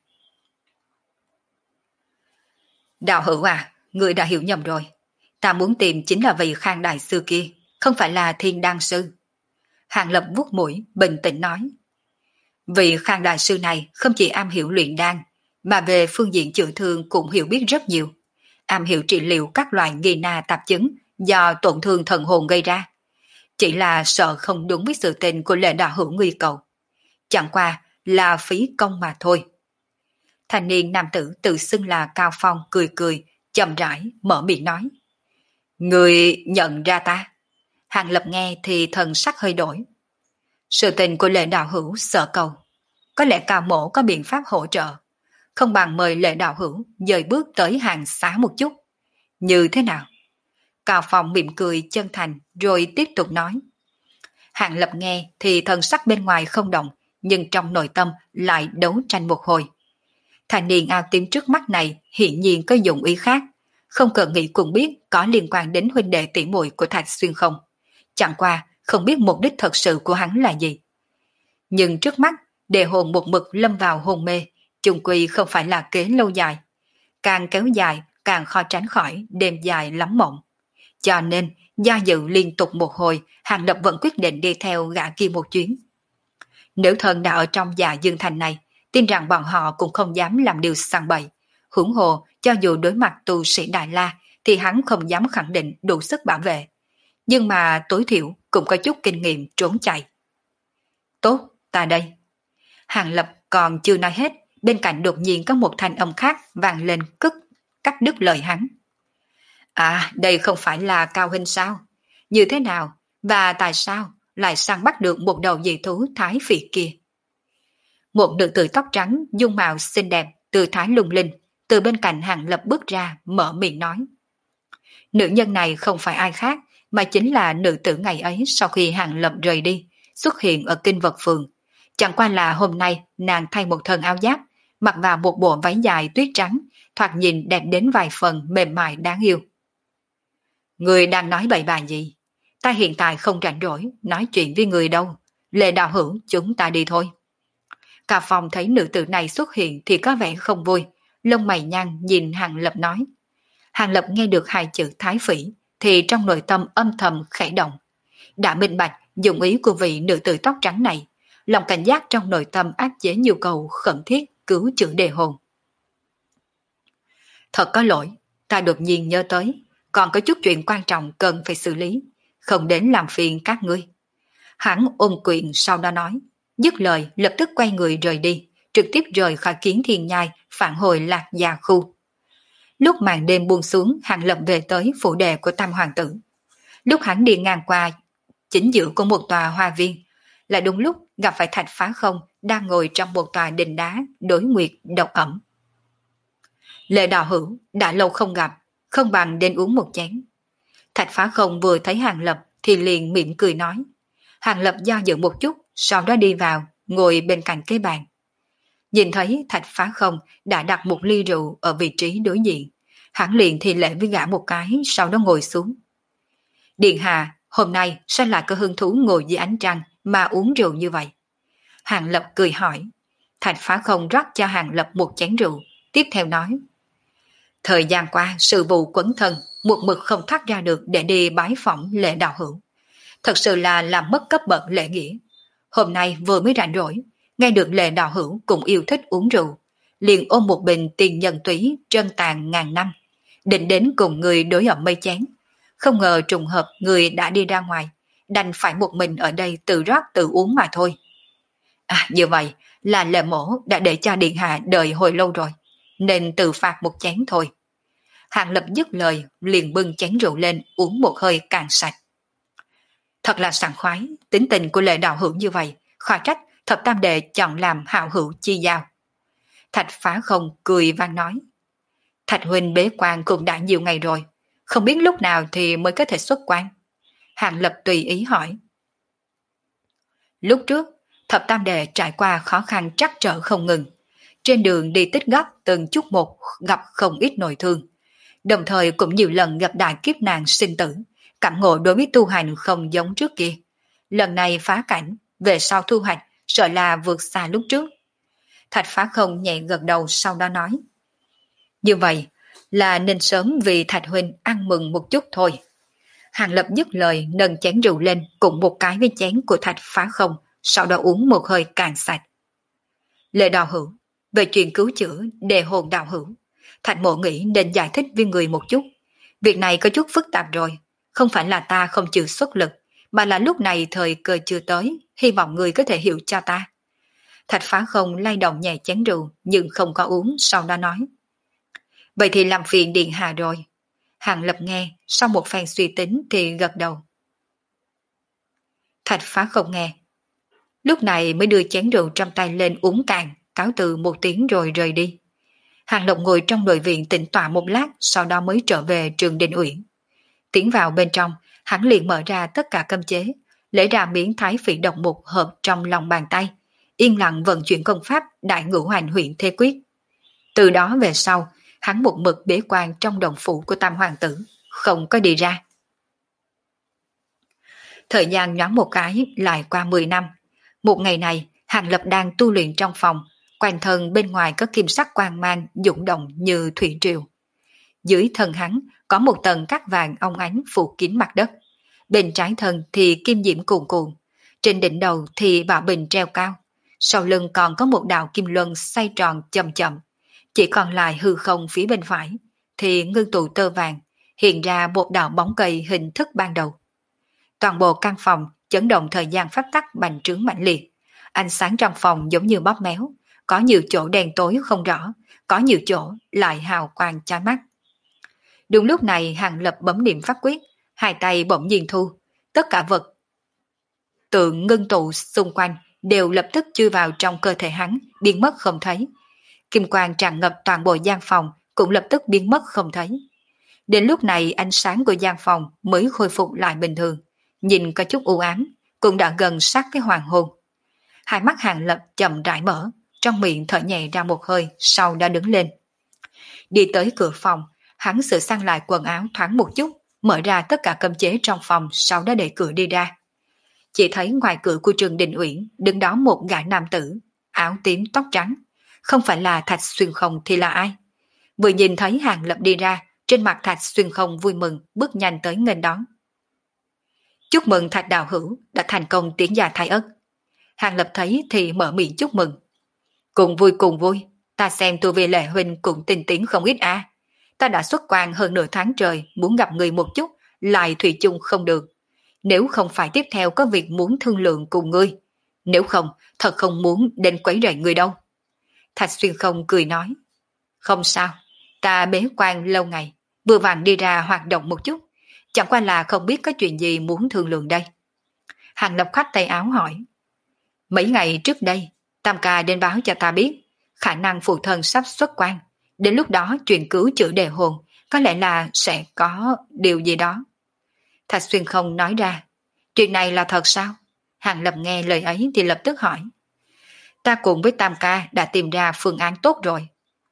Đạo hữu à, người đã hiểu nhầm rồi. Ta muốn tìm chính là vị Khang đại sư kia, không phải là thiên đan sư. Hàng Lập vuốt mũi, bình tĩnh nói. Vị Khang đại sư này không chỉ am hiểu luyện đan, mà về phương diện chữa thương cũng hiểu biết rất nhiều. Am hiểu trị liệu các loại nghi na tạp chứng do tổn thương thần hồn gây ra. Chỉ là sợ không đúng với sự tình của lệ đạo hữu nguy cầu. Chẳng qua là phí công mà thôi. Thanh niên nam tử tự xưng là Cao Phong cười cười, chậm rãi mở miệng nói. Người nhận ra ta. Hàng Lập nghe thì thần sắc hơi đổi. Sự tình của lệ đạo hữu sợ cầu. Có lẽ Cao mổ có biện pháp hỗ trợ. Không bằng mời lệ đạo hữu dời bước tới hàng xá một chút. Như thế nào? Cao Phong mỉm cười chân thành rồi tiếp tục nói. Hàng Lập nghe thì thần sắc bên ngoài không động, nhưng trong nội tâm lại đấu tranh một hồi. Thanh niên áo tím trước mắt này hiển nhiên có dụng ý khác, không cần nghĩ cũng biết có liên quan đến huynh đệ tỷ muội của Thạch Xuyên không. Chẳng qua không biết mục đích thật sự của hắn là gì. Nhưng trước mắt đề hồn một mực lâm vào hôn mê, chung quy không phải là kế lâu dài. Càng kéo dài càng khó tránh khỏi đêm dài lắm mộng. Cho nên do dự liên tục một hồi, Hàng Lập vẫn quyết định đi theo gã kia một chuyến. Nữ thần đã ở trong Dạ Dương Thành này, tin rằng bọn họ cũng không dám làm điều sằng bậy. Huống hồ, cho dù đối mặt tu sĩ Đại La, thì hắn không dám khẳng định đủ sức bảo vệ. Nhưng mà tối thiểu cũng có chút kinh nghiệm trốn chạy. Tốt, ta đây. Hàng Lập còn chưa nói hết, bên cạnh đột nhiên có một thanh âm khác vang lên cắt đứt lời hắn. À, đây không phải là Cao huynh sao? Như thế nào? Và tại sao lại săn bắt được một đầu dị thú thái phỉ kia? Một nữ tử tóc trắng, dung mạo xinh đẹp, tư thái lung linh, từ bên cạnh Hàng Lập bước ra, mở miệng nói. Nữ nhân này không phải ai khác, mà chính là nữ tử ngày ấy sau khi Hàng Lập rời đi, xuất hiện ở Kinh Vật Phường. Chẳng qua là hôm nay nàng thay một thân áo giáp, mặc vào một bộ váy dài tuyết trắng, thoạt nhìn đẹp đến vài phần mềm mại đáng yêu. Người đang nói bậy bạ gì? Ta hiện tại không rảnh rỗi nói chuyện với người đâu. Lệ đạo hữu, chúng ta đi thôi. Cả phòng thấy nữ tử này xuất hiện thì có vẻ không vui, lông mày nhăn nhìn Hàng Lập nói. Hàng Lập nghe được hai chữ thái phỉ thì trong nội tâm âm thầm khẽ động. Đã minh bạch dụng ý của vị nữ tử tóc trắng này, lòng cảnh giác trong nội tâm áp chế nhu cầu khẩn thiết cứu chữa đề hồn. Thật có lỗi, ta đột nhiên nhớ tới, còn có chút chuyện quan trọng cần phải xử lý, không đến làm phiền các ngươi. Hắn ôm quyền sau đó nói, dứt lời lập tức quay người rời đi, trực tiếp rời khỏi Kiến Thiên Nhai, phản hồi Lạc Gia khu. Lúc màn đêm buông xuống, Hàng Lập về tới phủ đệ của Tam Hoàng tử. Lúc hắn đi ngang qua chính giữa của một tòa hoa viên, là đúng lúc gặp phải Thạch Phá Không đang ngồi trong một tòa đình đá đối nguyệt độc ẩm. Lệ đạo hữu, đã lâu không gặp, không bằng đến uống một chén. Thạch Phá Không vừa thấy Hàng Lập thì liền mỉm cười nói. Hàng Lập do dự một chút, sau đó đi vào, ngồi bên cạnh cái bàn. Nhìn thấy Thạch Phá Không đã đặt một ly rượu ở vị trí đối diện, hắn liền thì lễ với gã một cái, sau đó ngồi xuống. Điện hạ, hôm nay sao lại có hứng thú ngồi dưới ánh trăng mà uống rượu như vậy? Hàng Lập cười hỏi. Thạch Phá Không rót cho Hàng Lập một chén rượu, tiếp theo nói. Thời gian qua sự vụ quấn thân, một mực không thoát ra được để đi bái phỏng Lệ đạo hữu. Thật sự là làm mất cấp bậc lễ nghĩa. Hôm nay vừa mới rảnh rỗi, nghe được Lệ Đạo Hữu cũng yêu thích uống rượu, liền ôm một bình tiền nhân túy trân tàn ngàn năm, định đến cùng người đối ẩm mây chén. Không ngờ trùng hợp người đã đi ra ngoài, đành phải một mình ở đây tự rót tự uống mà thôi. À, như vậy là Lệ Mổ đã để cho điện hạ đợi hồi lâu rồi, nên tự phạt một chén thôi. Hàng Lập dứt lời liền bưng chén rượu lên uống một hơi cạn sạch. Thật là sảng khoái, tính tình của Lệ Đạo Hữu như vậy, khỏi trách thập tam đệ chọn làm hảo hữu chi giao. Thạch Phá Không cười vang nói. Thạch huynh bế quan cũng đã nhiều ngày rồi, không biết lúc nào thì mới có thể xuất quan. Hàng Lập tùy ý hỏi. Lúc trước, thập tam đệ trải qua khó khăn trắc trở không ngừng. Trên đường đi tích góp từng chút một gặp không ít nội thương. Đồng thời cũng nhiều lần gặp đại kiếp nạn sinh tử, cảm ngộ đối với tu hành không giống trước kia. Lần này phá cảnh, về sau thu hoạch, sợ là vượt xa lúc trước. Thạch Phá Không nhẹ gật đầu sau đó nói. Như vậy là nên sớm vì Thạch huynh ăn mừng một chút thôi. Hàng Lập dứt lời nâng chén rượu lên cùng một cái với chén của Thạch Phá Không, sau đó uống một hơi cạn sạch. Lệ Đạo Hữu, về chuyện cứu chữa đề hồn đạo hữu, Thạch Mộ nghĩ nên giải thích với người một chút. Việc này có chút phức tạp rồi, không phải là ta không chịu xuất lực, mà là lúc này thời cơ chưa tới, hy vọng người có thể hiểu cho ta. Thạch Phá Không lay động nhẹ chén rượu nhưng không có uống, sau đó nói. Vậy thì làm phiền điện hạ rồi. Hàng Lập nghe, sau một phen suy tính thì gật đầu. Thạch Phá Không nghe. Lúc này mới đưa chén rượu trong tay lên uống cạn, cáo từ một tiếng rồi rời đi. Hàng Lập ngồi trong nội viện tĩnh tọa một lát, sau đó mới trở về Trường Đình Uyển. Tiến vào bên trong, hắn liền mở ra tất cả cấm chế, lấy ra miếng thái phỉ độc mục hợp trong lòng bàn tay, yên lặng vận chuyển công pháp Đại Ngũ Hành Huyện Thế Quyết. Từ đó về sau, hắn một mực bế quan trong đồng phủ của Tam Hoàng tử, không có đi ra. Thời gian nhoáng một cái lại qua 10 năm. Một ngày này, Hàng Lập đang tu luyện trong phòng, quanh thân bên ngoài có kim sắc quang mang dũng động như thủy triều. Dưới thân hắn có một tầng cát vàng óng ánh phủ kín mặt đất. Bên trái thân thì kim diễm cuồn cuộn, trên đỉnh đầu thì bảo bình treo cao. Sau lưng còn có một đạo kim luân xoay tròn chậm chậm. Chỉ còn lại hư không phía bên phải thì ngưng tụ tơ vàng, hiện ra một đạo bóng cây hình thức ban đầu. Toàn bộ căn phòng chấn động thời gian pháp tắc bành trướng mạnh liệt. Ánh sáng trong phòng giống như bóp méo, có nhiều chỗ đen tối không rõ, có nhiều chỗ lại hào quang chói mắt. Đúng lúc này Hàng Lập bấm niệm pháp quyết, hai tay bỗng nhiên thu, tất cả vật tượng ngưng tụ xung quanh đều lập tức chui vào trong cơ thể hắn, biến mất không thấy. Kim quang tràn ngập toàn bộ gian phòng cũng lập tức biến mất không thấy. Đến lúc này ánh sáng của gian phòng mới khôi phục lại bình thường, nhìn có chút u ám, cũng đã gần sát cái hoàng hôn. Hai mắt Hàng Lập chậm rãi mở, trong miệng thở nhẹ ra một hơi, sau đã đứng lên. Đi tới cửa phòng, hắn sửa sang lại quần áo thoáng một chút, mở ra tất cả cấm chế trong phòng, sau đó đẩy cửa đi ra. Chỉ thấy ngoài cửa của Trường Đình Uyển đứng đó một gã nam tử, áo tím tóc trắng, không phải là Thạch Xuyên Không thì là ai? Vừa nhìn thấy Hàng Lập đi ra, trên mặt Thạch Xuyên Không vui mừng, bước nhanh tới nghênh đón. Chúc mừng Thạch đạo hữu đã thành công tiến gia thái ất. Hàng Lập thấy thì mở miệng chúc mừng. Cùng vui, ta xem tu vi Lệ huynh cũng tinh tiến không ít a. Ta đã xuất quan hơn nửa tháng trời, muốn gặp người một chút, lại thủy chung không được. Nếu không phải tiếp theo có việc muốn thương lượng cùng ngươi, nếu không, thật không muốn đến quấy rầy người đâu. Thạch Xuyên Không cười nói. Không sao, ta bế quan lâu ngày, vừa vặn đi ra hoạt động một chút, chẳng qua là không biết có chuyện gì muốn thương lượng đây. Hàng Lập khoát tay áo hỏi. Mấy ngày trước đây, Tam ca đến báo cho ta biết, khả năng phụ thân sắp xuất quan, đến lúc đó chuyện cứu chữa đề hồn, có lẽ là sẽ có điều gì đó. Thạch Xuyên Không nói ra. Chuyện này là thật sao? Hàng Lập nghe lời ấy thì lập tức hỏi. Ta cùng với Tam ca đã tìm ra phương án tốt rồi.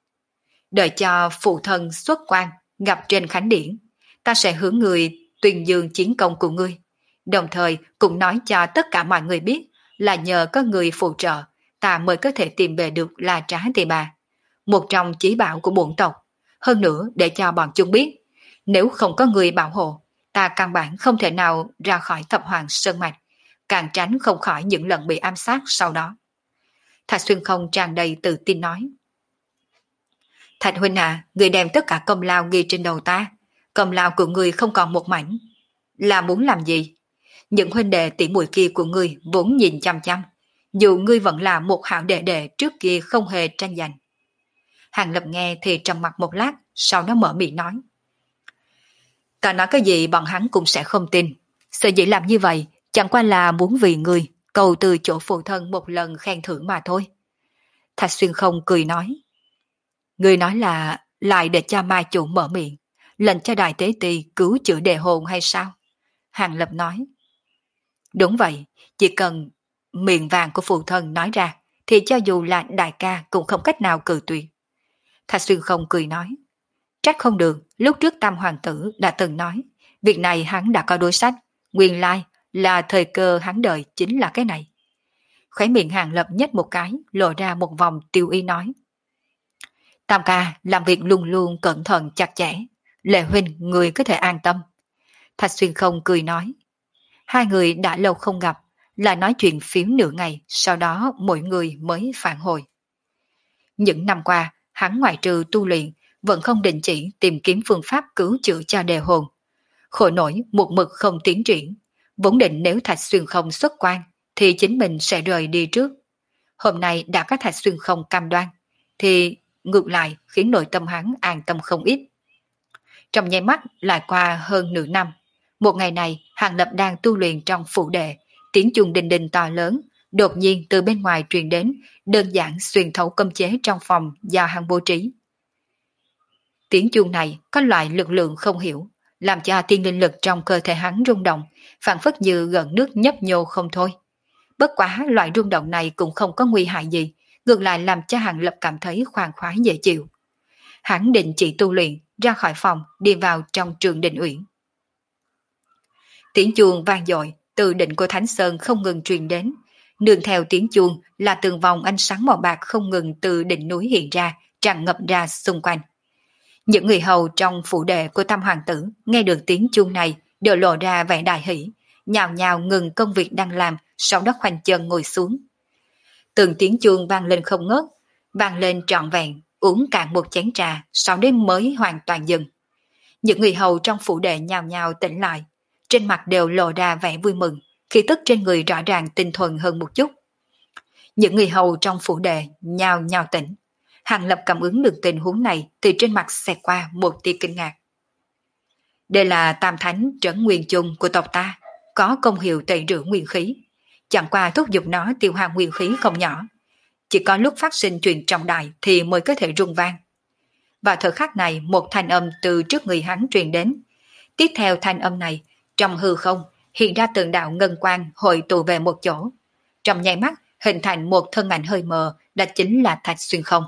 Đợi cho phụ thân xuất quan, gặp trên khánh điển, ta sẽ hướng người tuyên dương chiến công của ngươi, đồng thời cũng nói cho tất cả mọi người biết là nhờ có người phụ trợ, ta mới có thể tìm về được La Trá Tỳ Bà, một trong chí bảo của bổn tộc. Hơn nữa để cho bọn chúng biết, nếu không có người bảo hộ, ta căn bản không thể nào ra khỏi Thập Hoàng Sơn Mạch, càng tránh không khỏi những lần bị ám sát sau đó. Thạch Xuyên Không tràn đầy tự tin nói. Thạch huynh à, người đem tất cả công lao ghi trên đầu ta. Công lao của người không còn một mảnh. Là muốn làm gì? Những huynh đệ tỷ muội kia của ngươi vốn nhìn chăm chăm. Dù ngươi vẫn là một hảo đệ đệ trước kia không hề tranh giành. Hàng Lập nghe thì trầm mặt một lát, sau đó mở miệng nói. Ta nói cái gì bọn hắn cũng sẽ không tin. Sở dĩ làm như vậy chẳng qua là muốn vì ngươi cầu từ chỗ phụ thân một lần khen thưởng mà thôi. Thạch Xuyên Không cười nói. Ngươi nói là lại để cho Mai chủ mở miệng, lệnh cho Đại Tế Ti cứu chữa đề hồn hay sao? Hàng Lập nói. Đúng vậy, chỉ cần miệng vàng của phụ thân nói ra, thì cho dù là đại ca cũng không cách nào cự tuyệt. Thạch Xuyên Không cười nói. Trách không được, lúc trước Tam Hoàng tử đã từng nói, việc này hắn đã có đối sách, nguyên lai là thời cơ hắn đợi chính là cái này. Khóe miệng Hàng Lập nhếch một cái, lộ ra một vòng tiêu ý nói. Tam ca làm việc luôn luôn cẩn thận chặt chẽ, Lệ huynh người có thể an tâm. Thạch Xuyên Không cười nói. Hai người đã lâu không gặp, là nói chuyện phiếm nửa ngày, sau đó mỗi người mới phản hồi. Những năm qua, hắn ngoại trừ tu luyện, vẫn không định chỉ tìm kiếm phương pháp cứu chữa cho đề hồn. Khổ nổi một mực không tiến triển, vốn định nếu Thạch Xuyên Không xuất quan, thì chính mình sẽ rời đi trước. Hôm nay đã có Thạch Xuyên Không cam đoan, thì ngược lại khiến nội tâm hắn an tâm không ít. Trong nháy mắt lại qua hơn nửa năm, một ngày này Hàng Lập đang tu luyện trong phủ đệ, tiếng chuông đình đình to lớn, đột nhiên từ bên ngoài truyền đến, đơn giản xuyên thấu cấm chế trong phòng do hắn bố trí. Tiếng chuông này có loại lực lượng không hiểu, làm cho thiên linh lực trong cơ thể hắn rung động, phản phất như gần nước nhấp nhô không thôi. Bất quá loại rung động này cũng không có nguy hại gì, ngược lại làm cho Hàng Lập cảm thấy khoan khoái dễ chịu. Hắn định chỉ tu luyện, ra khỏi phòng, đi vào trong trường Định Uyển. Tiếng chuông vang dội từ đỉnh của Thánh Sơn không ngừng truyền đến, nương theo tiếng chuông là từng vòng ánh sáng màu bạc không ngừng từ đỉnh núi hiện ra, tràn ngập ra xung quanh. Những người hầu trong phủ đệ của Tam Hoàng tử nghe được tiếng chuông này đều lộ ra vẻ đại hỷ, nhào nhào ngừng công việc đang làm, sau đó khoanh chân ngồi xuống. Từng tiếng chuông vang lên không ngớt, vang lên trọn vẹn, uống cạn một chén trà, sau đó mới hoàn toàn dừng. Những người hầu trong phủ đệ nhào nhào tỉnh lại, trên mặt đều lộ ra vẻ vui mừng, khí tức trên người rõ ràng tinh thuần hơn một chút. Những người hầu trong phủ đệ nhào nhào tỉnh. Hàng Lập cảm ứng được tình huống này thì trên mặt xẹt qua một tia kinh ngạc. Đây là Tam Thánh Trấn Nguyên Chung của tộc ta, có công hiệu tẩy rửa nguyên khí. Chẳng qua thúc giục nó tiêu hao nguyên khí không nhỏ. Chỉ có lúc phát sinh chuyện trọng đại thì mới có thể rung vang. Vào thời khắc này một thanh âm từ trước người hắn truyền đến. Tiếp theo thanh âm này, trong hư không hiện ra từng đạo ngân quang hội tụ về một chỗ. Trong nháy mắt hình thành một thân ảnh hơi mờ, đó chính là Thạch Xuyên Không.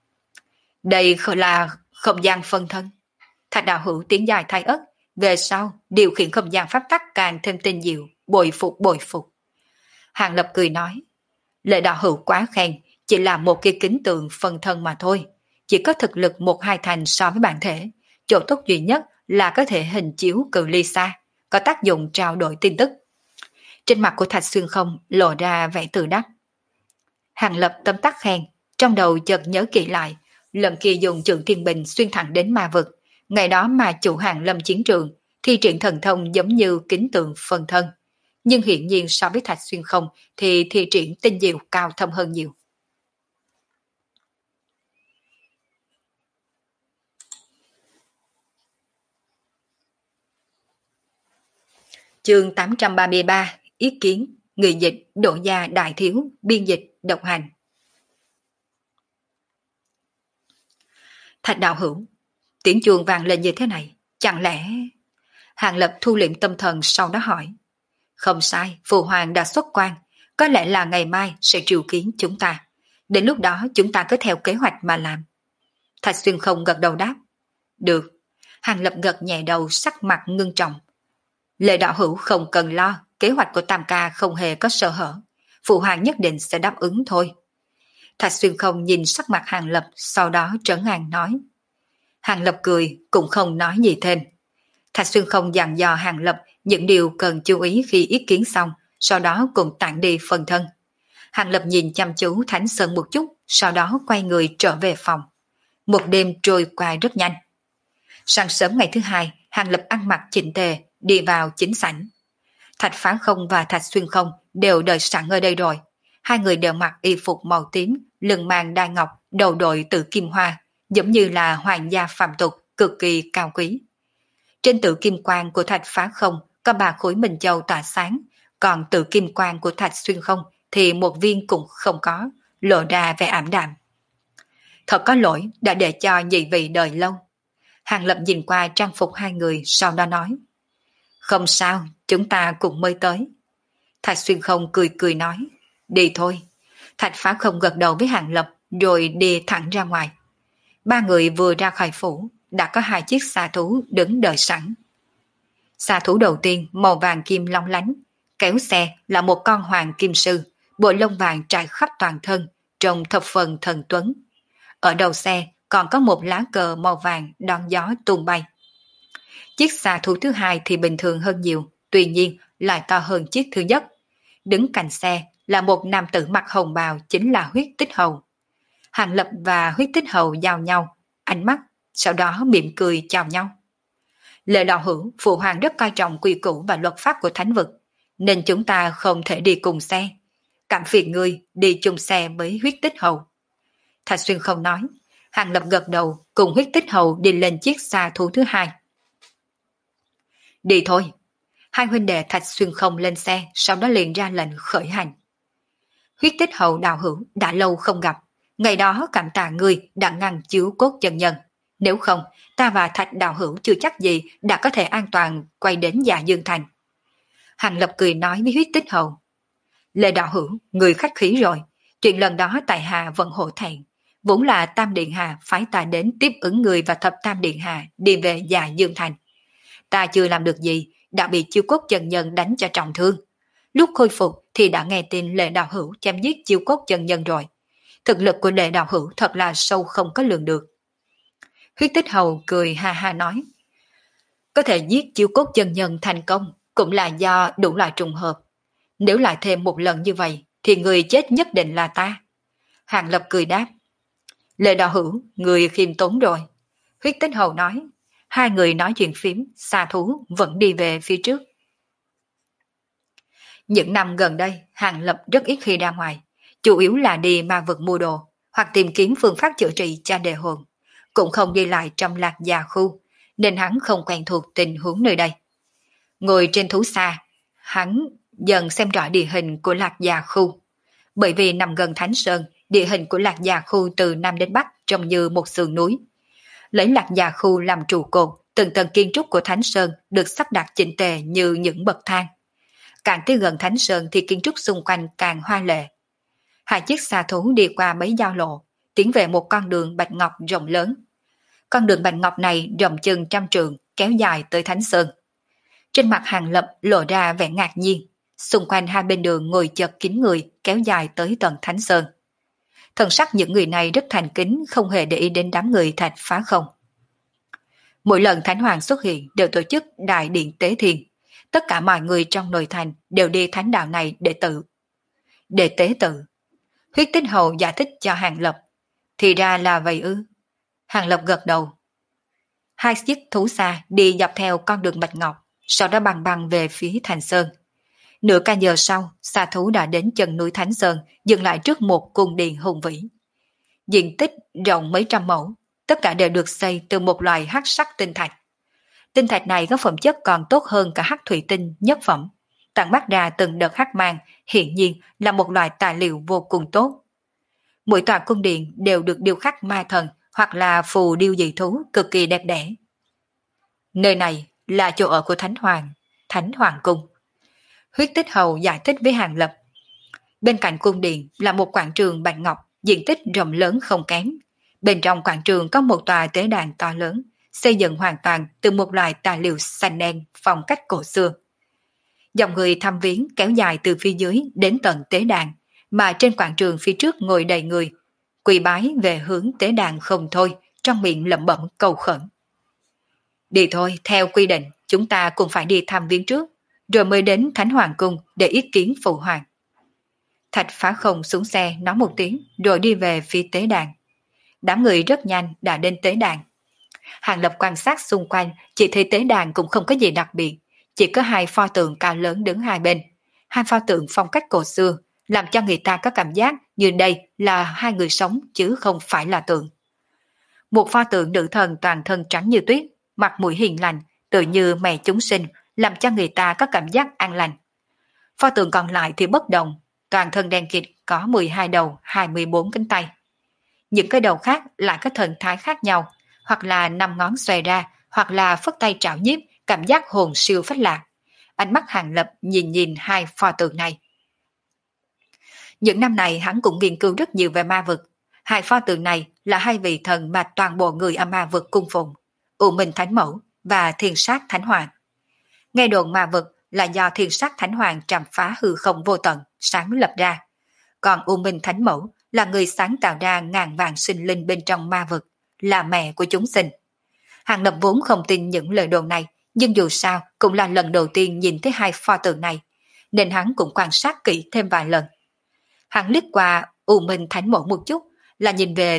Đây là không gian phân thân. Thạch đạo hữu tiếng dài thay ất, về sau điều khiển không gian pháp tắc càng thêm tinh diệu, bội phục bội phục. Hàng Lập cười nói, Lệ đạo hữu quá khen, chỉ là một cái kính tượng phân thân mà thôi, chỉ có thực lực 1-2 thành so với bản thể, chỗ tốt duy nhất là có thể hình chiếu cự ly xa, có tác dụng trao đổi tin tức. Trên mặt của Thạch Xuyên Không lộ ra vẻ tự đắc. Hàng Lập tâm tắc khen, trong đầu chợt nhớ kỹ lại, lần kia dùng Trượng Thiên Bình xuyên thẳng đến ma vực, ngày đó mà chủ Hàng lâm chiến trường, thi triển thần thông giống như kính tượng phân thân. Nhưng hiện nhiên so với Thạch Xuyên Không thì thi triển tinh diệu cao thâm hơn nhiều. Chương 833, ý kiến, người dịch, độ gia đại thiếu, biên dịch, độc hành. Thạch đạo hữu, tiếng chuông vang lên như thế này, chẳng lẽ... Hàng Lập thu liệm tâm thần sau đó hỏi. Không sai, Phụ Hoàng đã xuất quan, có lẽ là ngày mai sẽ triệu kiến chúng ta. Đến lúc đó chúng ta cứ theo kế hoạch mà làm. Thạch Xuyên Không gật đầu đáp. Được. Hàng Lập gật nhẹ đầu, sắc mặt ngưng trọng. Lệ đạo hữu không cần lo, kế hoạch của Tam ca không hề có sơ hở. Phụ Hoàng nhất định sẽ đáp ứng thôi. Thạch Xuyên Không nhìn sắc mặt Hàng Lập, sau đó trấn an nói. Hàng Lập cười, cũng không nói gì thêm. Thạch Xuyên Không dặn dò Hàng Lập những điều cần chú ý khi ý kiến xong, sau đó cùng tản đi phần thân. Hàng Lập nhìn chăm chú Thánh Sơn một chút, sau đó quay người trở về phòng. Một đêm trôi qua rất nhanh. Sáng sớm ngày thứ hai, Hàng Lập ăn mặc chỉnh tề, đi vào chính sảnh. Thạch Phá Không và Thạch Xuyên Không đều đợi sẵn ở đây rồi. Hai người đều mặc y phục màu tím, lưng mang đai ngọc, đầu đội tự kim hoa, giống như là hoàng gia phàm tục, cực kỳ cao quý. Trên tự kim quang của Thạch Phá Không có 3 khối minh châu tỏa sáng, còn tự kim quang của Thạch Xuyên Không thì một viên cũng không có, lộ ra vẻ ảm đạm. Thật có lỗi đã để cho nhị vị đợi lâu. Hàng Lập nhìn qua trang phục hai người, sau đó nói. Không sao, chúng ta cùng mới tới. Thạch Xuyên Không cười cười nói. Đi thôi. Thạch Phá Không gật đầu với Hàng Lập rồi đi thẳng ra ngoài. Ba người vừa ra khỏi phủ, đã có 2 chiếc xà thú đứng đợi sẵn. Xà thú đầu tiên màu vàng kim long lánh, kéo xe là một con hoàng kim sư, bộ lông vàng trải khắp toàn thân, trông thập phần thần tuấn. Ở đầu xe còn có một lá cờ màu vàng đón gió tung bay. Chiếc xà thú thứ hai thì bình thường hơn nhiều, tuy nhiên lại to hơn chiếc thứ nhất. Đứng cạnh xe là một nam tử mặc hồng bào, chính là Huyết Tích Hầu. Hàng Lập và Huyết Tích Hầu giao nhau ánh mắt, sau đó mỉm cười chào nhau. Lệ đạo hữu, phụ hoàng rất coi trọng quy củ và luật pháp của thánh vực, nên chúng ta không thể đi cùng xe. Cảm phiền ngươi đi chung xe với Huyết Tích Hầu. Thạch Xuyên Không nói. Hàng Lập gật đầu, cùng Huyết Tích Hầu đi lên chiếc xà thú thứ hai. Đi thôi. Hai huynh đệ Thạch Xuyên Không lên xe, sau đó liền ra lệnh khởi hành. Huyết Tích Hầu đạo hữu đã lâu không gặp, ngày đó cảm tạ ngươi đã ngăn chiếu cốt chân nhân. Nếu không, ta và Thạch đạo hữu chưa chắc gì đã có thể an toàn quay đến Dạ Dương Thành. Hàng Lập cười nói với Huyết Tích Hầu. Lê đạo hữu, người khách khí rồi. Chuyện lần đó tại hạ vẫn hổ thẹn. Vốn là Tam Điện Hạ phái ta đến tiếp ứng người và Thập Tam Điện Hạ đi về Dạ Dương Thành. Ta chưa làm được gì, đã bị chiêu cốt chân nhân đánh cho trọng thương. Lúc khôi phục thì đã nghe tin Lệ đạo hữu chém giết chiêu cốt chân nhân rồi. Thực lực của Lệ đạo hữu thật là sâu không có lường được. Huyết Tích Hầu cười ha ha nói. Có thể giết chiêu cốt chân nhân thành công cũng là do đủ loại trùng hợp. Nếu lại thêm một lần như vậy thì người chết nhất định là ta. Hàng Lập cười đáp. Lệ đạo hữu, người khiêm tốn rồi. Huyết Tích Hầu nói. Hai người nói chuyện phím, xà thú vẫn đi về phía trước. Những năm gần đây, Hàng Lập rất ít khi ra ngoài, chủ yếu là đi ma vực mua đồ, hoặc tìm kiếm phương pháp chữa trị cho đề hồn, cũng không đi lại trong Lạc Già khu, nên hắn không quen thuộc tình huống nơi đây. Ngồi trên thú xa, hắn dần xem rõ địa hình của Lạc Già khu. Bởi vì nằm gần Thánh Sơn, địa hình của Lạc Già khu từ Nam đến Bắc trông như một sườn núi. Lấy Lạc Già khu làm trụ cột, từng tầng kiến trúc của Thánh Sơn được sắp đặt chỉnh tề như những bậc thang. Càng tới gần Thánh Sơn thì kiến trúc xung quanh càng hoa lệ. Hai chiếc xà thú đi qua mấy giao lộ, tiến về một con đường bạch ngọc rộng lớn. Con đường bạch ngọc này rộng chừng 100 trượng, kéo dài tới Thánh Sơn. Trên mặt Hàng Lập lộ ra vẻ ngạc nhiên, xung quanh hai bên đường ngồi chật kín người, kéo dài tới tận Thánh Sơn. Thần sắc những người này rất thành kính, không hề để ý đến đám người Thạch Phá Không. Mỗi lần Thánh Hoàng xuất hiện đều tổ chức đại điện tế thiên. Tất cả mọi người trong nội thành đều đi thánh đạo này để tế tự. Huyết Tích Hầu giải thích cho Hàng Lập. Thì ra là vậy ư. Hàng Lập gật đầu. Hai chiếc thú xa đi dọc theo con đường bạch ngọc, sau đó băng về phía Thành Sơn. Nửa canh giờ sau, xà thú đã đến chân núi Thánh Sơn, dừng lại trước một cung điện hùng vĩ. Diện tích rộng mấy trăm mẫu, tất cả đều được xây từ một loại hắc sắc tinh thạch. Tinh thạch này có phẩm chất còn tốt hơn cả hắc thủy tinh nhất phẩm, tản mát ra từng đợt hắc mang, hiển nhiên là một loại tài liệu vô cùng tốt. Mỗi tòa cung điện đều được điêu khắc ma thần hoặc là phù điêu dị thú cực kỳ đẹp đẽ. Nơi này là chỗ ở của Thánh Hoàng Cung. Huyết Tích Hầu giải thích với Hàng Lập. Bên cạnh cung điện là một quảng trường bạch ngọc, diện tích rộng lớn không kém. Bên trong quảng trường có một tòa tế đàn to lớn, xây dựng hoàn toàn từ một loại tài liệu xanh đen phong cách cổ xưa. Dòng người thăm viếng kéo dài từ phía dưới đến tận tế đàn, mà trên quảng trường phía trước ngồi đầy người, quỳ bái về hướng tế đàn không thôi, trong miệng lẩm bẩm cầu khẩn. Đi thôi, theo quy định, chúng ta cũng phải đi thăm viếng trước, rồi mới đến Thánh Hoàng Cung để ý kiến phụ hoàng. Thạch Phá Không xuống xe nói một tiếng rồi đi về phía tế đàn. Đám người rất nhanh đã đến tế đàn. Hàng Lập quan sát xung quanh, chỉ thấy tế đàn cũng không có gì đặc biệt, chỉ có hai pho tượng cao lớn đứng hai bên. Hai pho tượng phong cách cổ xưa, làm cho người ta có cảm giác như đây là hai người sống chứ không phải là tượng. Một pho tượng nữ thần toàn thân trắng như tuyết, mặt mũi hiền lành, tự như mẹ chúng sinh, làm cho người ta có cảm giác an lành. Pho tượng còn lại thì bất đồng, toàn thân đen kịt, có 12 đầu, 24 cánh tay. Những cái đầu khác lại có thần thái khác nhau, hoặc là năm ngón xòe ra, hoặc là phất tay trảo nhiếp, cảm giác hồn siêu phách lạc. Ánh mắt Hàng Lập nhìn nhìn hai pho tượng này. Những năm này hắn cũng nghiên cứu rất nhiều về ma vực. Hai pho tượng này là hai vị thần mà toàn bộ người ở ma vực cung phụng, U Minh Thánh Mẫu và Thiên Sát Thánh Hoàng. Nghe đồn ma vực là do Thiên Sát Thánh Hoàng trảm phá hư không vô tận, sáng lập ra. Còn U Minh Thánh Mẫu là người sáng tạo ra ngàn vạn sinh linh bên trong ma vực, là mẹ của chúng sinh. Hàng Lập vốn không tin những lời đồn này, nhưng dù sao cũng là lần đầu tiên nhìn thấy hai pho tượng này, nên hắn cũng quan sát kỹ thêm vài lần. Hắn liếc qua U Minh Thánh Mẫu một chút, là nhìn về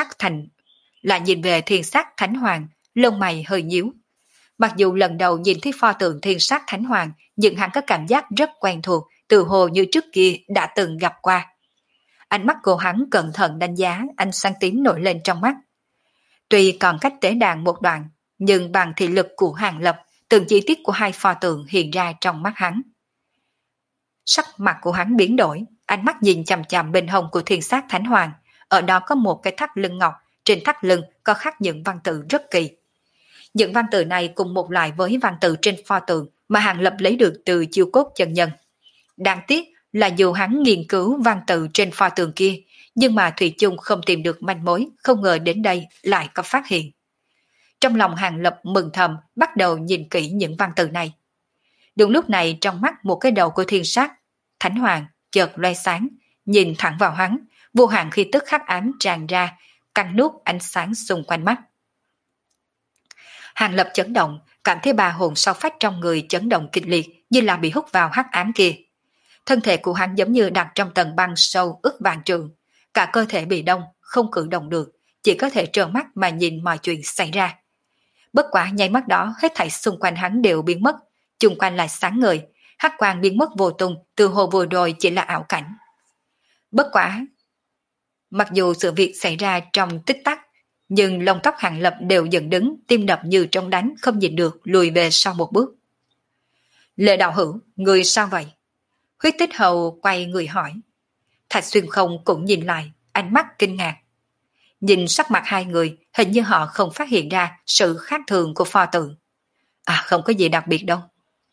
Thiên Sát Thánh Hoàng, lông mày hơi nhíu. Mặc dù lần đầu nhìn thấy pho tượng Thiên Sát Thánh Hoàng, nhưng hắn có cảm giác rất quen thuộc, từ hồ như trước kia đã từng gặp qua. Ánh mắt của hắn cẩn thận đánh giá ánh sáng tím nổi lên trong mắt. Tuy còn cách tế đàn một đoạn, nhưng bằng thị lực của Hàng Lập, từng chi tiết của hai pho tượng hiện ra trong mắt hắn. Sắc mặt của hắn biến đổi, ánh mắt nhìn chằm chằm bên hông của Thiên Sát Thánh Hoàng, ở đó có một cái thắt lưng ngọc, trên thắt lưng có khắc những văn tự rất kỳ. Những văn tự này cùng một loại với văn tự trên pho tượng mà Hàng Lập lấy được từ chiêu cốt chân nhân. Đáng tiếc là dù hắn nghiên cứu văn tự trên pho tượng kia, nhưng mà Thủy chung không tìm được manh mối, không ngờ đến đây lại có phát hiện. Trong lòng Hàng Lập mừng thầm, bắt đầu nhìn kỹ những văn tự này. Đúng lúc này trong mắt một cái đầu của Thiên Sát Thánh Hoàng chợt loe sáng, nhìn thẳng vào hắn, vô hạn khí tức hắc ám tràn ra, cắn nuốt ánh sáng xung quanh mắt. Hàng Lập chấn động, cảm thấy ba hồn sau phách trong người chấn động kịch liệt, như là bị hút vào hắc ám kia. Thân thể của hắn giống như đặt trong tầng băng sâu ức vạn trượng, cả cơ thể bị đông, không cử động được, chỉ có thể trợn mắt mà nhìn mọi chuyện xảy ra. Bất quả nháy mắt đó, hết thảy xung quanh hắn đều biến mất, chung quanh lại sáng ngời, hắc quang biến mất vô tung, từ hồ vừa rồi chỉ là ảo cảnh. Bất quả, mặc dù sự việc xảy ra trong tích tắc, nhưng lông tóc Hàng Lập đều dựng đứng, tim đập như trống đánh, không nhịn được lùi về sau một bước. Lệ đạo hữu, người sao vậy? Huyết Tích Hầu quay người hỏi. Thạch Xuyên Không cũng nhìn lại, ánh mắt kinh ngạc. Nhìn sắc mặt hai người, hình như họ không phát hiện ra sự khác thường của pho tượng. À, không có gì đặc biệt đâu.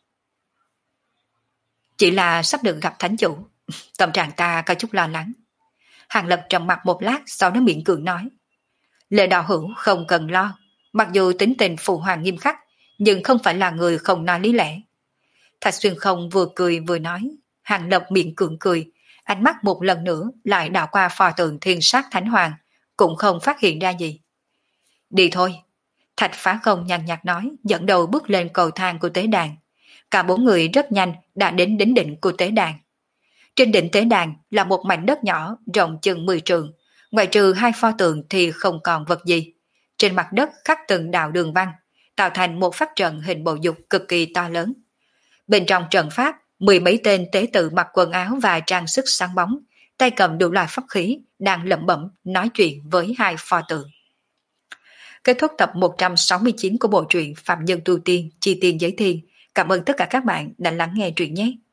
Chỉ là sắp được gặp thánh chủ, tâm trạng ta có chút lo lắng. Hàng Lập trầm mặt một lát, sau đó miệng cười nói. Lệ đạo hữu không cần lo, mặc dù tính tình phụ hoàng nghiêm khắc, nhưng không phải là người không nói lý lẽ. Thạch Xuyên Không vừa cười vừa nói. Hàng Lập miệng cưỡng cười, ánh mắt một lần nữa lại đảo qua pho tượng Thiên Sát Thánh Hoàng, cũng không phát hiện ra gì. Đi thôi. Thạch Phá Không nhàn nhạt nói, dẫn đầu bước lên cầu thang của tế đàn. Cả bốn người rất nhanh đã đến đỉnh của tế đàn. Trên đỉnh tế đàn là một mảnh đất nhỏ rộng chừng 10 trượng, ngoại trừ hai pho tượng thì không còn vật gì. Trên mặt đất khắc từng đạo đường văn, tạo thành một pháp trận hình bầu dục cực kỳ to lớn. Bên trong trận pháp, 10 mấy tên tế tự mặc quần áo và trang sức sáng bóng, tay cầm đủ loại pháp khí, đang lẩm bẩm nói chuyện với hai pho tượng. Kết thúc tập 169 của bộ truyện Phạm Nhân Tu Tiên, Chi Tiên Giới Thiên. Cảm ơn tất cả các bạn đã lắng nghe truyện nhé.